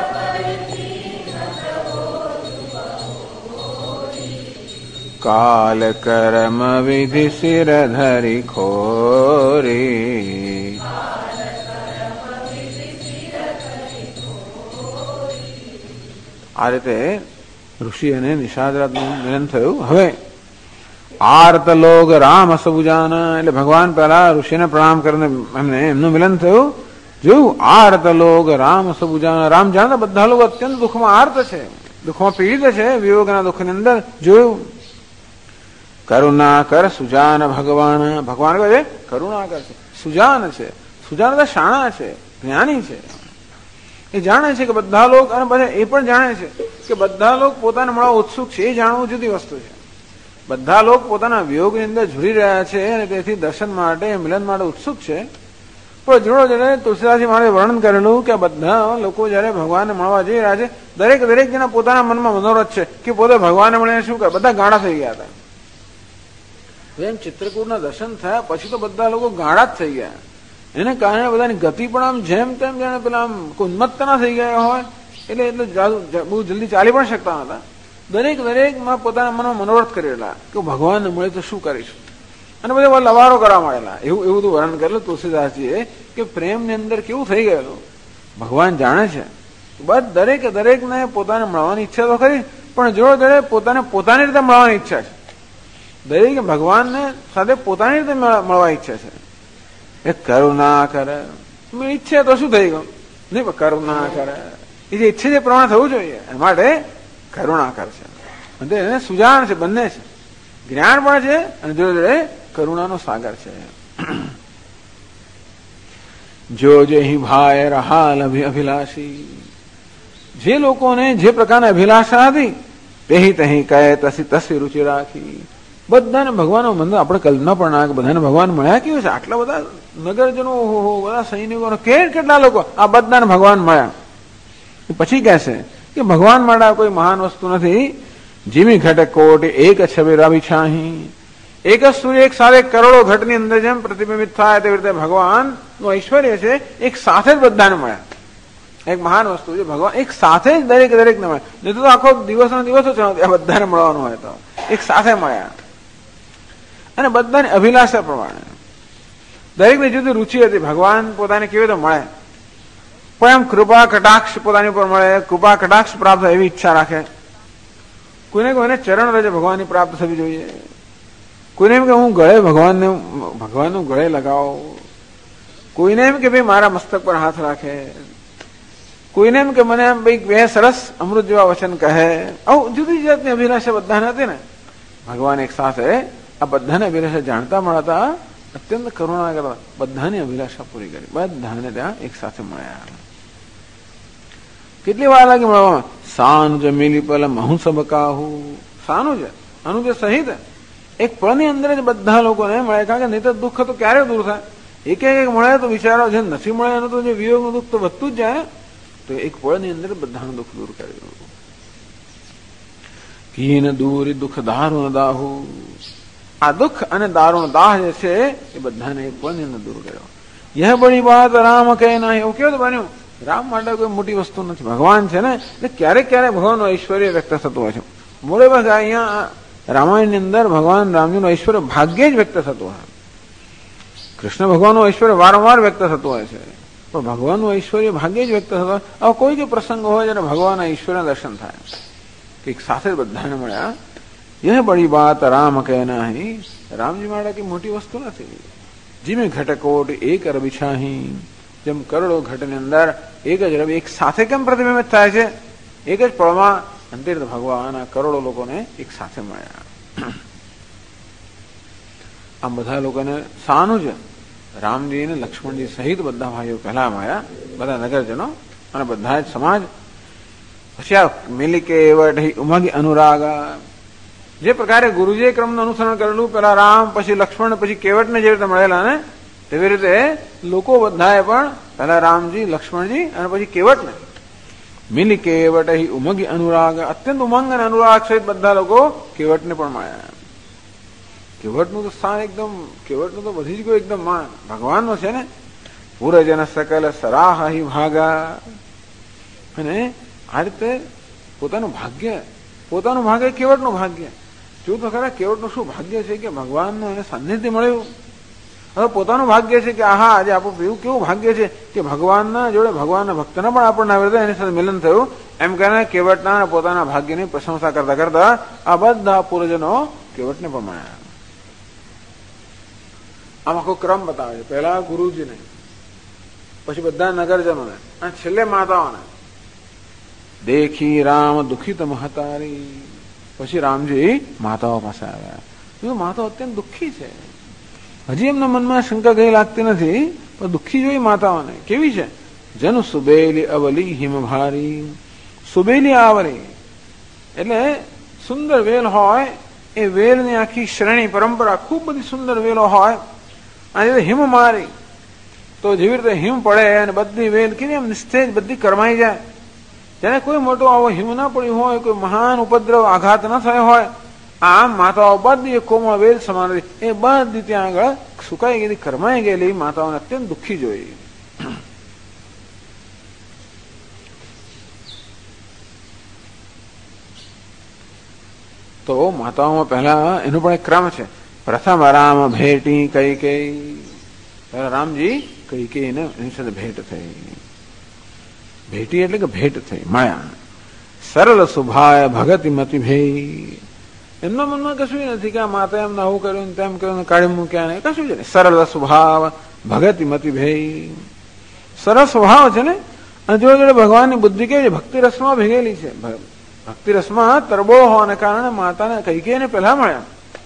A: काल कर्म विधि सिर धरि खोरी આ રીતે ઋષિ અને નિષાદરાજનું મિલન થયું. હવે આર્ત લોગ રામ સબુજાના એટલે ભગવાન પહેલા ઋષિને પ્રણામ કરીને એમને એમનું મિલન થયું. જોયું આર્ત લોગ રામ સબુજાના. રામ જાણતા બધા લોકો અત્યંત દુઃખમાં આર્ત છે, દુઃખમાં પીડિત છે, વિયોગના દુઃખની અંદર. જોયું કરુણા કર સુજાન ભગવાન. ભગવાન કહે છે કરુણા કર છે, સુજાન છે. સુજાન એટલે શાણા છે, જ્ઞાની છે. એ જાણે છે કે બધા લોકો, અને પછી એ પણ જાણે છે કે બધા લોકો પોતાને મળવા ઉત્સુક છે. એ જાણવું જુદી વસ્તુ છે. બધા લોકો પોતાના વિયોગની અંદર ઝૂરી રહ્યા છે અને તેથી દર્શન માટે, મિલન માટે ઉત્સુક છે. પણ જોડો જોડે તુલસીદાસજી મહારાજે વર્ણન કરેલું કે બધા લોકો જયારે ભગવાનને મળવા જઈ રહ્યા છે, દરેક જણા પોતાના મનમાં મનોરથ છે કે પોતે ભગવાનને મળીને શું કરે. બધા ગાંડા થઈ ગયા હતા. એમ ચિત્રકૂટના દર્શન થયા પછી તો બધા લોકો ગાંડા જ થઈ ગયા. એને કારણે બધાની ગતિ પણ આમ જેમ તેમ જાણે પેલા આમ ઉન્મત્ત ના થઈ ગયા હોય, એટલે બહુ જલ્દી ચાલી પણ શકતા હતા. દરેકમાં પોતાના મનમાં મનોરથ કરેલા કે ભગવાનને મળે તો શું કરીશું, અને બધા લવારો કરવા માંડેલા. એવું બધું વર્ણન કરેલું તુલસીદાસજીએ કે પ્રેમની અંદર કેવું થઈ ગયેલું. ભગવાન જાણે છે બસ દરેકને પોતાને મળવાની ઈચ્છા તો ખરી, પણ જોડે પોતાની રીતે મળવાની ઈચ્છા છે. દરેક ભગવાનને સાથે પોતાની રીતે મળવા ઈચ્છા છે. એ કરુણા કરે ઈચ્છે તો શું થઈ ગયું, નહીં કરુણા કરે એ જે ઈચ્છે તે પ્રમાણે થવું જોઈએ. એ માટે કરુણા કરશે અને એને સુજાન છે, બંને છે. જ્ઞાન પણ છે અને જોડે કરુણાનો સાગર છે. જો જે ભાઈ રહાલ અભિલાષી. જે લોકોને જે પ્રકારની અભિલાષા હતી તેહી તહી કહે તસી તસી રુચિ રાખી. બધાને ભગવાનનો મંદિર આપણે કલ્પના પણ ના કે બધાને ભગવાન મળ્યા કેવું છે. આટલા બધા નગરજનો, બધા સૈનિકો, કેટલા લોકો આ બધાને ભગવાન મળ્યા. પછી કહેશે કે ભગવાન માટે કોઈ મહાન વસ્તુ નથી. જીમી ઘટ કોટ એક છબી રવિ છાહી. એક જ સૂર્ય એક સાથે કરોડો ઘટની અંદર જેમ પ્રતિબિંબિત થાય તેવી રીતે ભગવાનનું ઐશ્વર્ય છે એક સાથે જ બધાને મળ્યા. એક મહાન વસ્તુ છે ભગવાન એક સાથે જ દરેકને મળે. નહીં તો આખો દિવસનો દિવસ જ બધાને મળવાનું હોય તો એક સાથે મળ્યા. અને બધાની અભિલાષા પ્રમાણે દરેકની જુદી રુચિ હતી. ભગવાન પોતાને કેવી રીતે મળે, પણ એમ કૃપા કટાક્ષ પોતાની ઉપર મળે, કૃપા કટાક્ષ પ્રાપ્ત એવી ઈચ્છા રાખે. કોઈને ચરણ રજે ભગવાનની પ્રાપ્ત થવી જોઈએ. કોઈને એમ કે હું ગળે ભગવાનનું ગળે લગાવો. કોઈને એમ કે ભાઈ મારા મસ્તક પર હાથ રાખે. કોઈને એમ કે મને એમ ભાઈ બે સરસ અમૃત જેવા વચન કહે. આવું જુદી જાતની અભિલાષા બધાને હતી ને. ભગવાન એક સાથે આ બધાને અભિલાષા જાણતા મળતા અત્યંત કરુણા કરતા બધાની અભિલાષા પૂરી કરી. બધાને ત્યાં એક સાથે મળ્યા. કેટલી વાર લાગી મળવામાં. સાનુજ મિલી પલ મહુ સબ કાહુ. સાનુજ અનુજ સહિત એક પળની અંદર જ બધા લોકોને મળે. કારણ કે નહીં તો દુઃખ તો ક્યારે દૂર થાય. એક મળે તો વિચારો જે નથી મળે એનું તો જે વિયોગનું દુઃખ તો વધતું જ જાય. તો એક પળની અંદર બધાનું દુઃખ દૂર કર્યું. કીન દૂરી દુઃખ દારૂણ દાહુ. આ દુઃખ અને દારૂણ દાહ જે છે એ બધાને એક પળની અંદર દૂર કર્યો. યહ બડી વાત રામ કહે ના. એવું કેવું બન્યું. રામ માટે કોઈ મોટી વસ્તુ નથી. ભગવાન છે ને એટલે ક્યારેક ભગવાનનું ઐશ્વર્ય વ્યક્ત થતું હોય છે. મોડે ભાગે અહીંયા રામાયણની અંદર ભગવાન રામજીનું ઐશ્વર્ય ભાગ્યે જ વ્યક્ત થતું હોય. કૃષ્ણ ભગવાનનું ઐશ્વર્ય વારંવાર વ્યક્ત થતું હોય છે, પણ ભગવાનનું ઐશ્વર્ય ભાગ્યે જ વ્યક્ત થતું હોય. આવો કોઈ કે પ્રસંગ હોય જ્યારે ભગવાનના ઐશ્વર્યના દર્શન થાય કે એક સાથે જ બધાને મળ્યા. યહ બડી વાત રામ કહે નહીં. રામજી માટે કઈ મોટી વસ્તુ નથી. જીમે ઘટકોટ એક રવિ છાહી. જેમ કરોડો ઘટની અંદર એક જ રવિ એક સાથે કેમ પ્રતિબિંબિત થાય છે. એક જ પળમાં અંતિર ભગવાન આ કરોડો લોકોને એક સાથે મળ્યા. આમ બધા લોકોને સાનું જ રામજી અને લક્ષ્મણજી સહિત બધા ભાઈઓ પહેલા મળ્યા, બધા નગરજનો અને બધા જ સમાજ. પછી આ મિલી કેવટ ઉમગ અનુરાગ. જે પ્રકારે ગુરુજીએ ક્રમનું અનુસરણ કરેલું, પેલા રામ પછી લક્ષ્મણ પછી કેવટને જે રીતે મળેલા ને તેવી રીતે લોકો બધાએ પણ પહેલા રામજી, લક્ષ્મણજી અને પછી કેવટને મિલી કેવટ ઉમગી અનુરાગ. અત્યંત ઉમંગ અને અનુરાગ સહિત બધા લોકો કેવટને પણ મળ્યા. કેવટનું તો સ્થાન એકદમ, કેવટનું તો બધી જ કોઈ એકદમ માન ભગવાનનો છે ને. પૂરજન સકલ સરાહી ભાગા. અને આ રીતે પોતાનું ભાગ્ય કેવટનું ભાગ્ય. જો તો ખરા કેવટનું શું ભાગ્ય છે કે ભગવાનનું એને સાનિધ્ય મળ્યું. હવે પોતાનું ભાગ્ય છે કે આહા આજે આપણું એવું કેવું ભાગ્ય છે કે ભગવાનના જોડે ભગવાનના ભક્તના પણ આપણને આવી રીતે એની સાથે મિલન થયું. એમ કહીને કેવટના પોતાના ભાગ્યની પ્રશંસા કરતા કરતા આ બધા પૂર્વજનો કેવટને પ્રમાણ્યા. આમ આખો ક્રમ બતાવે છે. પહેલા ગુરુજીને, પછી બધા નગરજનોને અને છેલ્લે માતાઓને. દેખી રામ દુખિત મહતારી. પછી રામજી માતાઓ પાસે આવ્યા. માતાઓ અત્યંત દુઃખી છે. હજી એમના મનમાં શંકા કઈ લાગતી નથી, પણ દુઃખી જોઈ માતાઓને. કેવી છે? જન સુબેલી અવલી હિમભારી. સુબેલી આવરી એટલે સુંદર વેલ હોય, એ વેલની આખી શ્રેણી પરંપરા ખૂબ બધી સુંદર વેલો હોય. અને હિમ મારી તો જેવી રીતે હિમ પડે અને બધી વેલ કેવી એમ નિસ્તેજ બધી કરમાઈ જાય. જેને કોઈ મોટો આવો હિમ ના પડ્યું હોય, કોઈ મહાન ઉપદ્રવ આઘાત ન થયો હોય, આમ માતાઓ બધી કોમળ વેલ સમાન એ બધી ત્યાં આગળ સુકાઈ ગયેલી, કરમાઈ ગયેલી માતાઓને અત્યંત દુઃખી જોઈ. તો માતાઓમાં પહેલા એનો પણ એક ક્રમ છે. પ્રથમ રામ ભેટી કઈ કઈ. પહેલા રામજી કઈ કઈ એની સાથે ભેટ થઈ. ભેટી એટલે કે ભેટ થઈ, માયા. સરળ સ્વભાવ ભગતિ મતિ ભેઈ. એમના મનમાં કશું નથી કે આ માતા એમને આવું કર્યું ને તેમ કર્યું, કાઢી મૂક્યા ને કશું છે. સરળ સ્વભાવ ભગતિ મતિ ભેઈ. સરળ સ્વભાવ છે ને. અને જોડે જોડે ભગવાનની બુદ્ધિ કેવી છે? ભક્તિ રસમાં ભેગેલી છે. ભક્તિ રસમાં તરબોળ હોવાને કારણે માતાને કૈકેયીને પહેલા મળ્યા.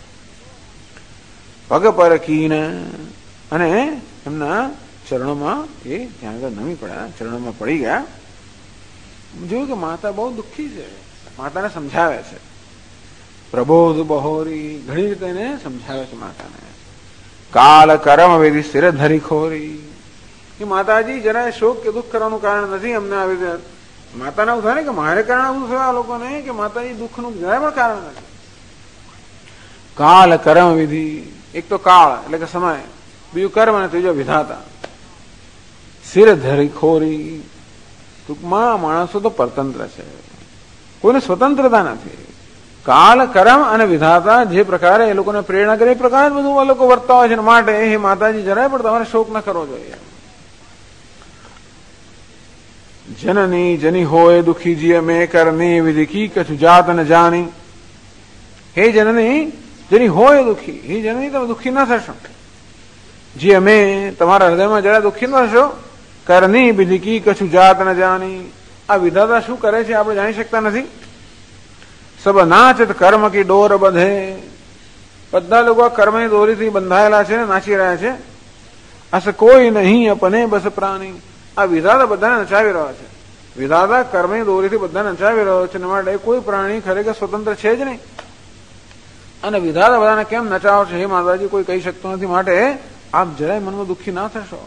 A: પગ પર કીને અને એમના ચરણોમાં એ ત્યાં આગળ નમી પડ્યા, ચરણોમાં પડી ગયા. જોયું કે માતા બહુ દુઃખી છે. માતાને સમજાવે છે. પ્રબોધ બહોરી ઘણી રીતે એને સમજાવે છે માતાને. કાલ કરમ વેદી સ્થિર ધરી ખોરી. કે માતાજી જરાય શોક કે દુઃખ કરવાનું કારણ નથી. અમને આવી રીતે માતાને એવું થાય ને કે મારે કારણ આવું થયું આ લોકોને, કે માતાજી દુઃખનું જરાય પણ કારણ નથી. કાલ કર્મ વિધિ. એક તો કાળ એટલે કે સમય, બીજું કર્મ અને ત્રીજો વિધાતા. શિર ધરી ખોરી. ટૂંકમાં માણસો તો પરતંત્ર છે, કોઈને સ્વતંત્રતા નથી. કાલ કર્મ અને વિધાતા જે પ્રકારે એ લોકોને પ્રેરણા કરે એ પ્રકારે બધું આ લોકો વર્તા હોય છે. માટે એ માતાજી જરાય પણ તમારે શોક ન કરવો જોઈએ. જનની જની હોય દુખી જીએ મેં કરની વિધિ કી કછું જાત ન જાણી. હે જનની જેની હોય દુખી, હે જનની તમે દુઃખી ના થશો. જે અમે તમારા હૃદયમાં જરા દુઃખી ન થશો. કરની વિધિ કી કછું જાત ન જાણી. આ વિધાતા શું કરે છે આપણે જાણી શકતા નથી. સબ નાચત કર્મ કી ડોર બધે. બધા લોકો કર્મની દોરીથી બંધાયેલા છે, નાચી રહ્યા છે. અસ કોઈ નહીં અપને બસ પ્રાણી. આ વિધાતા બધાને નચાવી રહ્યો છે. વિધાતા કર્મની દોરીથી બધાને નચાવી રહ્યો છે. માટે કોઈ પ્રાણી ખરેખર સ્વતંત્ર છે જ નહીં. અને વિધાતા બધાને કેમ નચાવો છે હે માતાજી કોઈ કહી શકતો નથી. માટે આપ જરાય મનમાં દુઃખી ના થશો.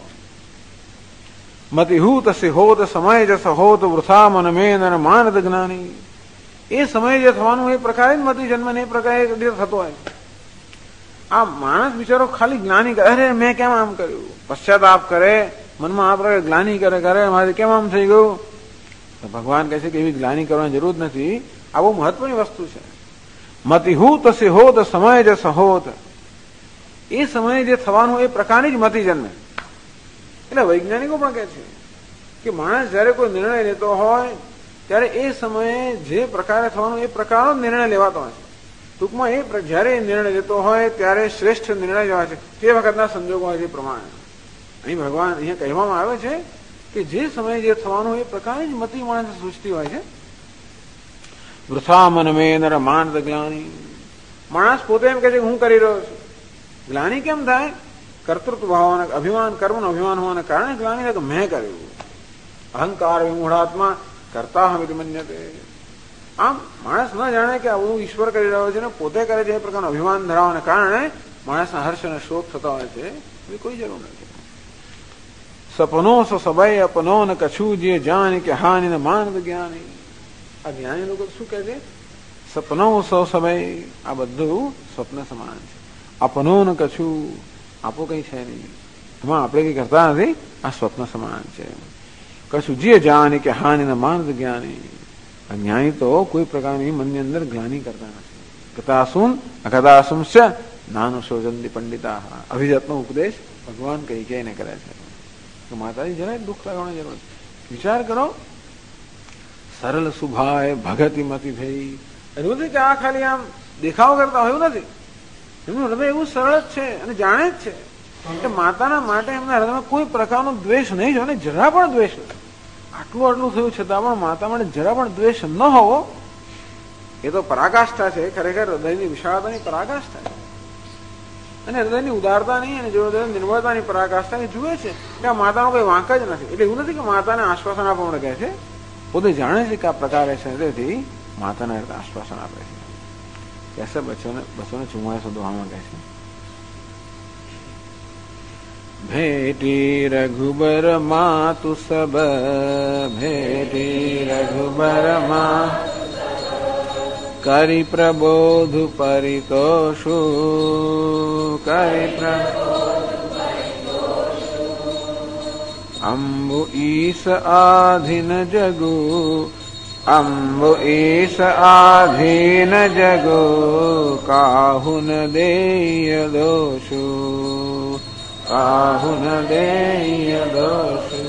A: મતિહૂત સિહોત સમય જસ હોત વૃથા મન મેન માનદ જ્ઞાની. એ સમય જે થવાનું એ પ્રકારે જ મતિ જન્મ ને એ પ્રકારે થતો હોય. આ માણસ બિચારો ખાલી જ્ઞાની કરે, અરે મેં કેમ આમ કર્યું, પશ્ચાતાપ કરે, મનમાં આ પ્રકારે ગ્લાની કરે મારે કેમ આમ થઈ ગયું. તો ભગવાન કહે છે કે એવી ગ્લાની કરવાની જરૂર નથી. આ બહુ મહત્વની વસ્તુ છે. મતિહૂત સિહોત સમય જસ હોત. એ સમયે જે થવાનું એ પ્રકારની જ મતિ જન્મે. એટલે વૈજ્ઞાનિકો પણ કહે છે કે માણસ જયારે કોઈ નિર્ણય લેતો હોય ત્યારે એ સમયે જે પ્રકારે થવાનું એ પ્રકારનો જ નિર્ણય લેવાતો હોય છે. ટૂંકમાં એ જયારે એ નિર્ણય લેતો હોય ત્યારે શ્રેષ્ઠ નિર્ણય લેવા છે તે વખતના સંજોગો હોય છે પ્રમાણે. અહીં ભગવાન અહીંયા કહેવામાં આવે છે કે જે સમયે જે થવાનું એ પ્રકારની જ મતિ માણસ સૂચતી હોય છે. વૃથા મન મેન માનદ જ્ઞાની. માણસ પોતે એમ કહે છે કે હું કરી રહ્યો છું. ગ્લાની કેમ થાય? કર્તૃત્વ ભાવના અભિમાન, કર્મનો અભિમાન હોવાને કારણે ગ્લાની થાય કે મેં કર્યું. અહંકાર વિમૂઢાત્મા કરતા હમિતિ મન્યતે. આમ માણસ ન જાણે કે આવું ઈશ્વર કરી રહ્યો છે ને પોતે કરે છે એ પ્રકારનો અભિમાન ધરાવવાને કારણે માણસના હર્ષ અને શોક થતા હોય છે. એવી કોઈ જરૂર નથી. સપનો સો સબાઈ અપનો ને કછું જે જાણી કે હાની ને માનદ જ્ઞાની. આ જ્ઞાની લોકો શું કહે છે? સપનો સો સબાઈ. આ બધું સ્વપ્ન સમાન છે. આપનો ન કશું, આપો કઈ છે નહીં, એમાં આપણે કઈ કરતા નથી, આ સ્વપ્ન સમાન છે. કશું જે જાણી કે હાનિ ન માનદ જ્ઞાની, અજ્ઞાની તો કોઈ પ્રકારની મનની અંદર જ્ઞાની કરતા નથી. ગતાસુન અગતાસુમ છે નાનું શોજંતી પંડિતા. અભિજાતનો ઉપદેશ ભગવાન કઈ કઈને કરે છે. તો માતાજી જરાય દુઃખ લાગવાની જરૂર નથી. વિચાર કરો, સરળ સુભાય ભગતિ મતી થઈ. એવું નથી કે આ ખાલી આમ દેખાવ કરતા હોય, એવું નથી. એમનું હૃદય એવું સરળ જ છે અને જાણે જ છે કે માતાના માટે એમના હૃદયમાં કોઈ પ્રકારનો દ્વેષ નહીં જો, અને જરા પણ દ્વેષ નહીં. આટલું થયું છતાં પણ માતા માટે જરા પણ દ્વેષ ન હોવો એ તો પરાકાષ્ઠા છે. ખરેખર હૃદયની વિશાળતાની પરાકાષ્ઠા છે, અને હૃદયની ઉદારતાની અને નિર્મળતાની પરાકાષ્ઠા એ જુએ છે કે આ માતાનો કોઈ વાંક જ નથી. એટલે એવું નથી કે માતાને આશ્વાસન આપવા કહે છે, પોતે જાણે છે કે આ પ્રકારે છે, તેથી માતાને આશ્વાસન આપે છે. कैसे 244 દોહામાં કહે છે, भेटी रघुबर मातु सब, भेटी रघुबर मा करि प्रबोध परितोषु, करि अम्बु ईश आधीन जगु, अम्बु ईश आधीन जगु, काहुन देय दोषु, काहुन देय दोषु.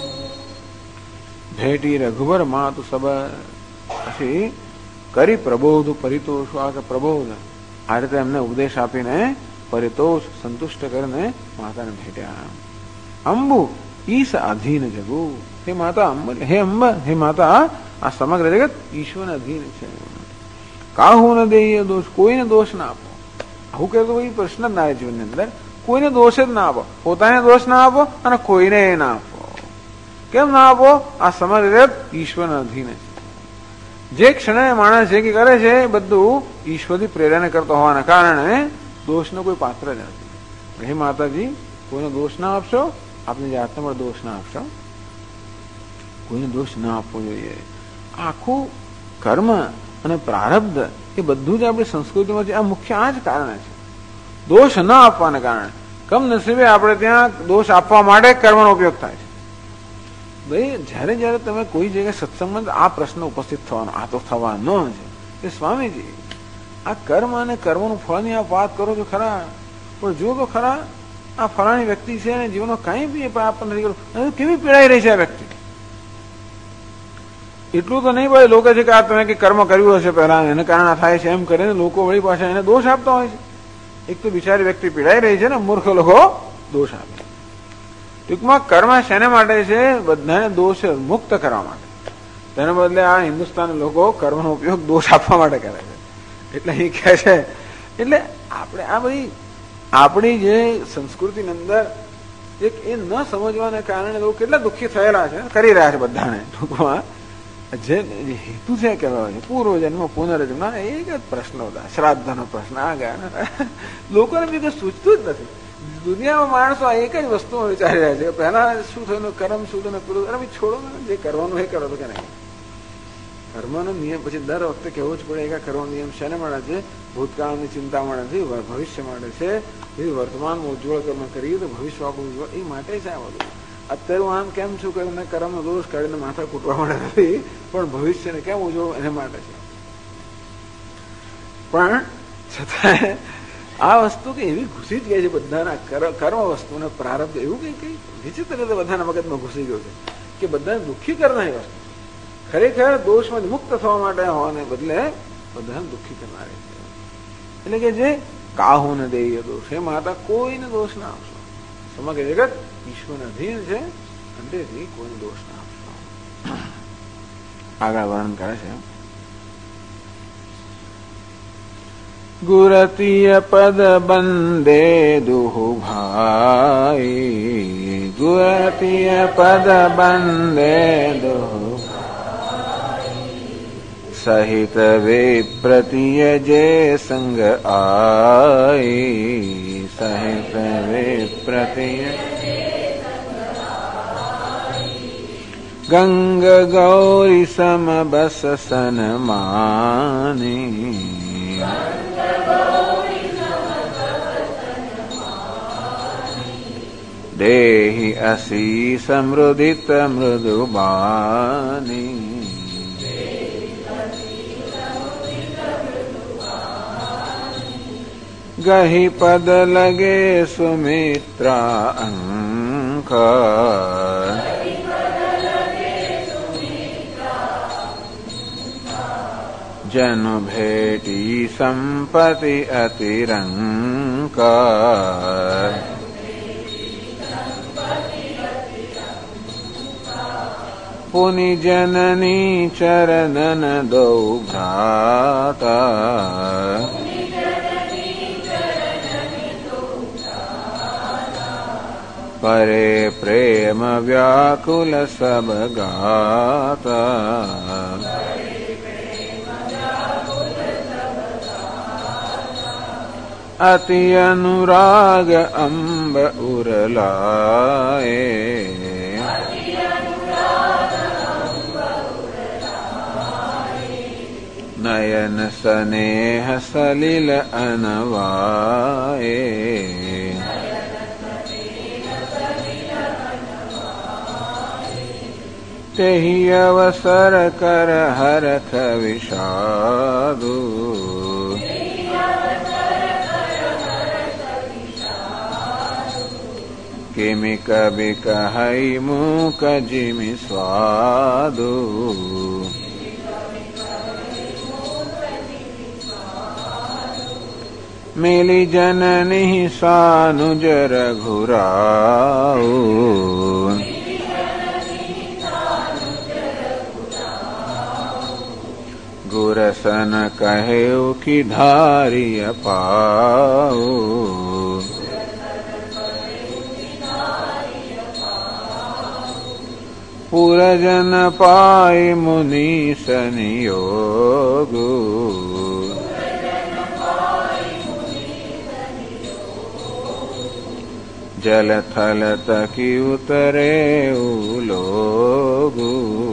A: भेटी रघुबर मातु सब, પછી કરી પ્રબોધ પરિતોષ. આ કે પ્રબોધ આ રીતે એમને ઉપદેશ આપીને પરિતોષ સંતુષ્ટ કરીને માતાને ભેટ્યા. અંબુ ઈશ આધીન જગુ, હે માતા અંબ, હે અંબ, હે માતા આ સમગ્ર જગત ઈશ્વર અધીન છે. કાહુન દેય દોષ, કોઈને દોષ ના આપો. આવું કહેતો કોઈ પ્રશ્ન જ ના જીવનની અંદર. કોઈને દોષ જ ના આપો, પોતાને દોષ ના આપો અને કોઈને ના આપો. કેમ ના આપો? આ સમગ્ર જગત ઈશ્વર અધીન છે. જે ક્ષણે માણસ જે કરે છે બધું ઈશ્વરથી પ્રેરણા કરતો હોવાના કારણે દોષનો કોઈ પાત્ર જ નથી. હે માતાજી, કોઈને દોષ ના આપશો, આપની જાતને પણ દોષ ના આપશો, કોઈને દોષ ના આપવો જોઈએ. આખું કર્મ અને પ્રારબ્ધ એ બધું જ આપણી સંસ્કૃતિમાં છે. આ મુખ્ય આ જ કારણ છે, દોષ ન આપવાના કારણે. કમનસીબે આપણે ત્યાં દોષ આપવા માટે કર્મનો ઉપયોગ થાય છે. ભાઈ, જયારે જયારે તમે કોઈ જગ્યાએ સત્સંગમાં આ પ્રશ્ન ઉપસ્થિત થવાનો, આ તો થવાનો છે કે સ્વામીજી આ કર્મ અને કર્મનું ફળની આપ વાત કરો છો ખરા, પણ જો તો ખરા આ ફલાણી વ્યક્તિ છે અને જીવનમાં કઈ બી આપણને નથી કર્યું, કેવી પીડાઈ રહી છે આ વ્યક્તિ. એટલું તો નહીં ભાઈ, લોકો છે કે આ તમે કે કર્મ કર્યું હશે પહેલા એને કારણે થાય છે, એમ કરીને લોકો વળી પાછા એને દોષ આપતા હોય છે. એક તો બિચારી વ્યક્તિ પીડાઈ રહી છે ને મૂર્ખ લોકો દોષ આપે. ટૂંકમાં કર્મ શેને માટે છે? બધાને દોષ મુક્ત કરવા માટે. તેના બદલે આ હિન્દુસ્તાની લોકો કર્મનો ઉપયોગ દોષ આપવા માટે કરે છે. એટલે એ કહે છે, એટલે આપણે આ બધી આપણી જે સંસ્કૃતિની અંદર એક એ ન સમજવાને કારણે લોકો કેટલા દુઃખી થયેલા છે, કરી રહ્યા છે બધાને. ટૂંકમાં જે હેતુ છે કહેવાય છે પૂર્વજન્મ પુનર્જન્મ, એક જ પ્રશ્નો હતા, શ્રાદ્ધનો પ્રશ્ન આ ગયા. લોકોને બીજું સૂચતું જ નથી. દુનિયામાં માણસો આ એક જ વસ્તુમાં વિચારી રહ્યા છે, પહેલા શું થયું, કર્મ શું થયું, પેલું અરે છોડો ને, જે કરવાનું એ કરો તો કે નહીં. કર્મનો નિયમ પછી દર વખતે કહેવો જ પડે કે કર્મનો નિયમ શેને માટે છે? ભૂતકાળની ચિંતા માટે નથી, ભવિષ્ય માટે છે. વર્તમાનમાં ઉજ્જવળ કર્મ કરીએ તો ભવિષ્ય આપણું ઉજ્જવળ એ માટે છે આ બધું. અત્યારે હું આમ કેમ છું કરીને કર્મનો દોષ કાઢીને માથા કૂટવા માટે નથી, પણ ભવિષ્યને કેમ ઉજવવું એને માટે છે. પણ છતાં આ વસ્તુ કે એવી ઘૂસી જ ગઈ છે બધાના કર્મ વસ્તુને પ્રારબ્ધ, એવું કઈ વિચિત્ર રીતે બધાના મગજમાં ઘૂસી ગયું છે કે બધાને દુઃખી કરનારી વસ્તુ. ખરેખર દોષમાંથી મુક્ત થવા માટે હોવાને બદલે બધાને દુઃખી કરનારી છે. એટલે કે જે કાહુન દેય દોષ, હે માતા કોઈને દોષ ના આપશો. સમગ્ર જગત ઈશ્વર અધીન છે, અંતેથી કોઈને દોષ ના આપશો. આગળ વર્ણન કરે છે, ગુરતીય પદ બંદે દુહુ ભાઈ, ગુરતીય પદ બંદે દુહુ સહિત વિપ્રતિય જે સંગ આઈ, સહિત વિપ્રતિય ગંગ ગૌરી સમ બસ સનમાની, દેહી અસી સમૃદિત મૃદુબાની ગહી પદ લગે સુમિત્રા અંક જનુ ભેટી સંપત્તિ અતિરંક પુનિ જનની ચરણન દૌ ભ્રાતા પરે પ્રેમ વ્યાકુલ સબ ગાતા અતિ અનુરાગ અંબ ઉરલાએ નયન સ્નેહ સલિલ અનવાએ તેહી અવસર કર હરખ વિષાદુ કિમિ કભિ કહૈ મૂક જીમિ સ્વાદુ મિલી જનની સાનુજ રઘુરાઉ ગુરસન કહ્યું કી ધારિય પાઉ પુરજન પાય મુનિ સંયોગુ જલ થલ તકી ઉતરે ઉલોગુ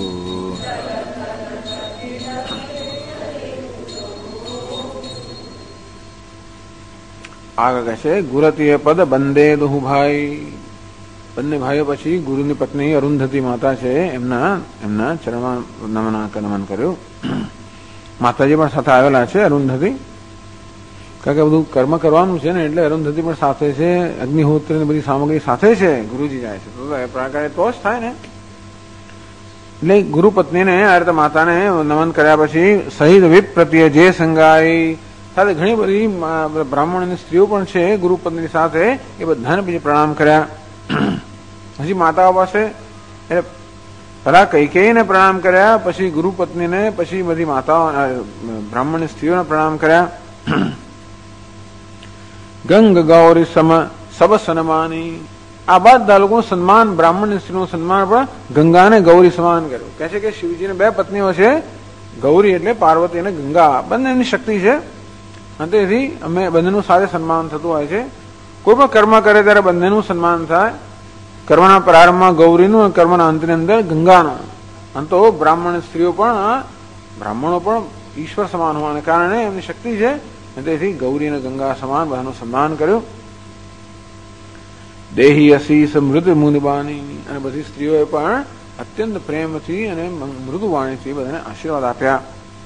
A: આગળ કહે છે ગુરતીય પદ બંદે દુહુ ભાઈ બંને ભાઈઓ પછી ગુરુની પત્ની અરુંધતી માતા છે એમના ચરણમાં નમન કર્યું. માતાજી પણ સાથે આવેલા છે અરુંધતી, કારણ કે બધું કર્મ કરવાનું છે ને એટલે અરુંધતી પણ સાથે છે, અગ્નિહોત્ર ની બધી સામગ્રી સાથે છે. ગુરુજી જાય છે તો એ પ્રકારે તો જ થાય ને. એટલે ગુરુ પત્નીને આ રીતે માતાને નમન કર્યા પછી સહિત વિપ્રત્ય જે સંગાઈ સાથે ઘણી બધી બ્રાહ્મણની સ્ત્રીઓ પણ છે ગુરુ પત્ની સાથે, એ બધાને પછી પ્રણામ કર્યા. પછી માતાઓ પાસે પેલા કૈકેયીને પ્રણામ કર્યા, પછી ગુરુ પત્નીને, પછી બધી માતાઓ બ્રાહ્મણની સ્ત્રીઓને પ્રણામ કર્યા. ગંગ ગૌરી સમ સબ સન્માની, આ બધા લોકો સન્માન, બ્રાહ્મણની સ્ત્રીનું સન્માન પણ ગંગાને ગૌરી સમાન કર્યું. કહે છે કે શિવજીને બે પત્નીઓ છે, ગૌરી એટલે પાર્વતી અને ગંગા, બંનેની શક્તિ છે અને તેથી અમે બંનેનું સાથે સન્માન થતું હોય છે. કોઈ પણ કર્મ કરે ત્યારે બંનેનું સન્માન થાય. કર્મના પ્રારંભમાં ગૌરીનું અને કર્મના અંતની અંદર ગંગાનું. આમ તો બ્રાહ્મણ સ્ત્રીઓ પણ બ્રાહ્મણો પણ ઈશ્વર સમાન હોવાને કારણે એમની શક્તિ છે, તેથી ગૌરી અને ગંગા સમાન બધાનું સન્માન કર્યું. દેહી અસી સમૃદ્ધ મુનિબાની, અને બધી સ્ત્રીઓએ પણ અત્યંત પ્રેમથી અને મૃદુ વાણીથી બધાને આશીર્વાદ આપ્યા.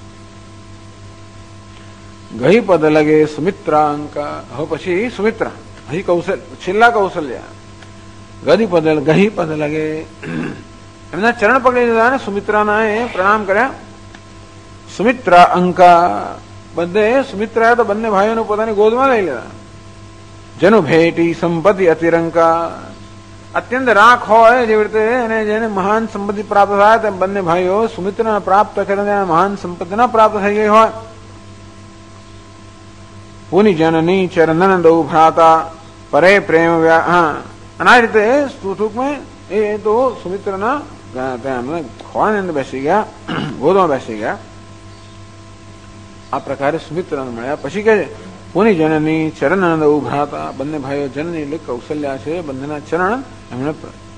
A: ગહી પદ લગે સુમિત્રા અંકા, હવે પછી સુમિત્રા, હજી છેલ્લા કૌશલ્યા. ગહી પદ લગે, એમના ચરણ પકડી લીધા ને સુમિત્રાના એ પ્રણામ કર્યા. સુમિત્રા અંકા, બધે સુમિત્રાએ તો બંને ભાઈઓને પોતાની ગોદમાં લઈ લીધા. જેનું ભેટી સંપત્તિ અતિરંકા, અત્યંત રાખ હોય જેવી રીતે અને જેને મહાન સંપત્તિ પ્રાપ્ત થાય તેમ બંને ભાઈઓ સુમિત્રાને પ્રાપ્ત કરીને મહાન સંપત્તિના પ્રાપ્ત થઈ ગઈ હોય. પુનિ જનની ચરણન દૌ ભ્રાતા પરે પ્રેમ અને આ રીતે ટૂંકમાં એ તો સુમિત્રના ખોળાની અંદર બેસી ગયા, ગોદમાં બેસી ગયા. આ પ્રકારે સુમિત્રાને મળ્યા. પછી કે પુનિ જનની ચરણ દૌ ભ્રાતા, બંને ભાઈઓ જનની એટલે કૌશલ્યા છે, બંનેના ચરણ એમણે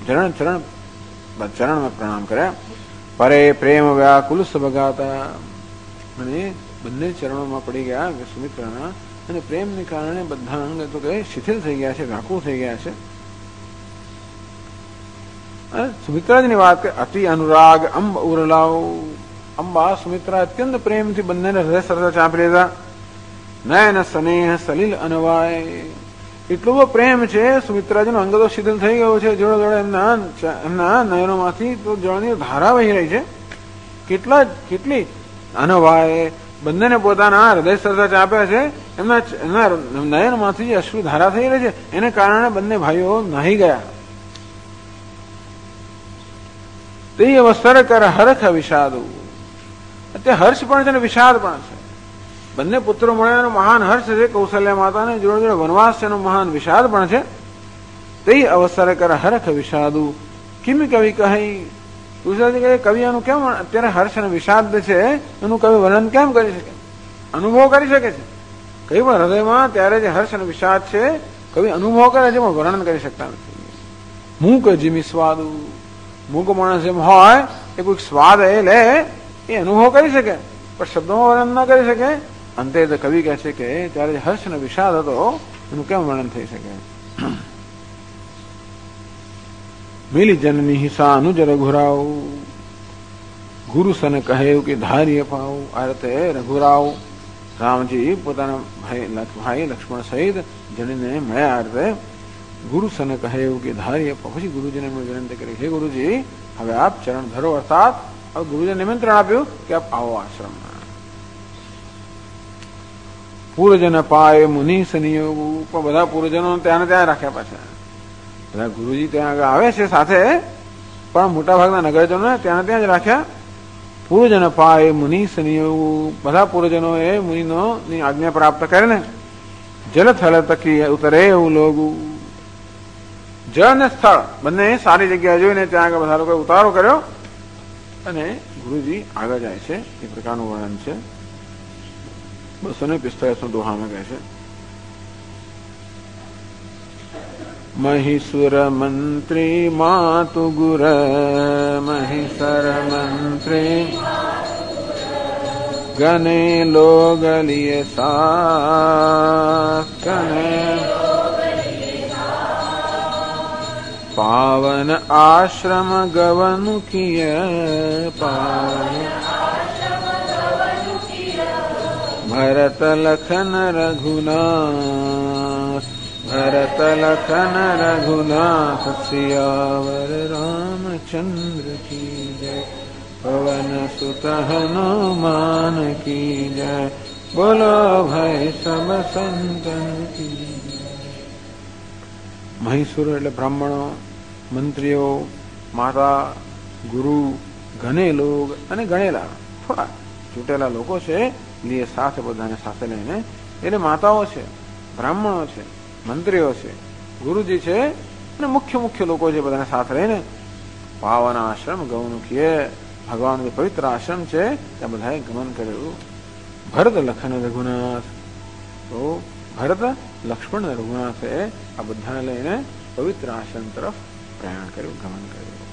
A: ચરણમાં પ્રણામ કર્યા. પરે પ્રેમ વ્યાકુલ સબગાતા, અને બંને ચરણોમાં પડી ગયા સુમિત્રાના, અને પ્રેમને કારણે બધા અંગ તો કે શિથિલ થઈ ગયા છે, વ્યાકુળ થઈ ગયા છે. સુમિત્રાજીની વાત કે અતિ અનુરાગ અંબ ઉરલાવ. અંબા સુમિત્રા અત્યંત પ્રેમથી બંનેને હૃદય સરસ ચાંપી લીધા. નયન સ્નેહ સલીલ અનવાય. એટલો બધો પ્રેમ છે, સુમિત્રાજીનો અંગ તો શીતલ થઈ ગયો છે, જોડે જોડે એમના નયનોમાંથી તો જળની ધારા વહી રહી છે. કેટલી અનવાય બંનેને પોતાના હૃદય સરસ આપ્યા છે. એમના નયનમાંથી જે અશ્રુ ધારા થઈ રહી છે એને કારણે બંને ભાઈઓ નાહી ગયા. તે અવસર કર હરખ વિષાદુ. અત્યારે હર્ષ પણ છે ને વિષાદ પણ છે. બંને પુત્રો મળ્યાનો મહાન હર્ષ છે કૌશલ્યા માતાને, જોડે જોડે વનવાસ છે એનો મહાન વિષાદ પણ છે. તે અવસર કર હરખ વિષાદુ. કિમ કવિ કહી. તુલસીદાસજી કહે કવિ એનું કેમ અત્યારે હર્ષ અને વિષાદ છે એનું કવિ વર્ણન કેમ કરી શકે, અનુભવ કરી શકે છે. કઈ પણ હૃદયમાં ત્યારે જે હર્ષ અને વિષાદ છે કવિ અનુભવ કરે છે પણ વર્ણન કરી શકતા નથી. મૂક જીમી સ્વાદુ. મૂક માણસ એમ હોય એ કોઈક સ્વાદ એ લે એ અનુભવ કરી શકે પણ શબ્દોમાં વર્ણન ન કરી શકે. અંતે તો કવિ કહે છે કે ત્યારે હર્ષ અને વિષાદ હતો એનું કેમ વર્ણન થઈ શકે. મિલી જનની હિસા અનુજ રઘુરાવ. ગુરુ સન કહે કે ધાર્ય પાવ. આ રીતે રઘુરાવ રામજી પોતાના ભાઈ લક્ષ્મણ સહિત જણીને મળ્યા. આ રીતે ગુરુ સન કહે કે ધાર્ય પાવ. પછી ગુરુજીને વિનંતી કરી, હે ગુરુજી હવે આપ ચરણ ધરો. અર્થાત હવે ગુરુજીએ નિમંત્રણ આપ્યું કે આપ આવો આશ્રમમાં. પૂર્વજન પાય મુનિ સંયોગ. પણ બધા પૂર્વજનો ત્યાં ત્યાં રાખ્યા પાછા. બધા ગુરુજી ત્યાં આગળ આવે છે સાથે પણ મોટા ભાગના નગરજનોને ત્યાં ત્યાં જ રાખ્યા. પૂર્વજન પાય મુનિ સંયોગ. બધા પૂર્વજનોએ મુનિની આજ્ઞા પ્રાપ્ત કરીને જલ થલ તકી ઉતરે એવું લોગું. જળ અને સ્થળ બંને સારી જગ્યા જોઈને ત્યાં આગળ બધા લોકોએ ઉતારો કર્યો અને ગુરુજી આગળ જાય છે. એ પ્રકારનું વર્ણન છે 245 દોહામાં કહે છે. મહિષુર મંત્રી માતુ ગુર. મહિષર મંત્રી ગને લોગલિય સા. ગને પાવન આશ્રમ ગવનુ કિય. પાવન ભરત લખન રઘુનાથ. ભરત લખન રઘુનાથ સિયાવર રામચંદ્ર કી જય. પવન સુત હનુમાન કી જય. બોલો ભાઈ સબ સંતન કી. મહિષુર એટલે બ્રાહ્મણો, મંત્રીઓ, માતા, ગુરુ, ઘને લોગ અને ગણેલા થોડા ચૂંટેલા લોકો છે. લીએ સાથે બધાને સાથે લઈને એટલે માતાઓ છે, બ્રાહ્મણો છે, મંત્રીઓ છે, ગુરુજી છે અને મુખ્ય લોકો છે. બધાને સાથે લઈને પાવન આશ્રમ ગૌમુખીએ ભગવાન જે પવિત્ર આશ્રમ છે ત્યાં બધાએ ગમન કર્યું. ભરત લખન રઘુનાથ. તો ભરત લક્ષ્મણ રઘુનાથે આ બધાને લઈને પવિત્ર આશ્રમ તરફ પ્રયાણ કર્યું, ગમન કર્યું.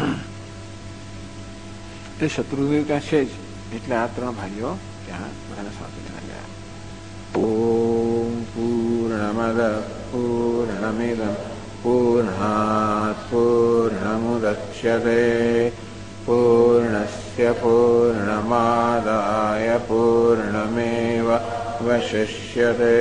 A: એ શત્રુદેવ ત્યાં છે જ એટલે આ ત્રણ ભાઈઓ ત્યાં બધાને સાથે લઈને ગયા. ઓમ પૂર્ણમદ પૂર્ણમિદં પૂર્ણાત પૂર્ણમુદચ્યતે પૂર્ણસ્ય પૂર્ણમાદાય પૂર્ણમેવાવશિષ્યતે.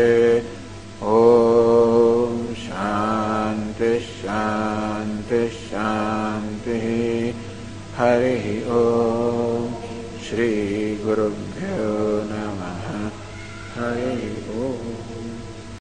A: ઓમ શાંતિ શાંતિ શાંતિ. હરિ ઓમ. શ્રી ગુરુભ્યો નમઃ. હરિ ઓમ.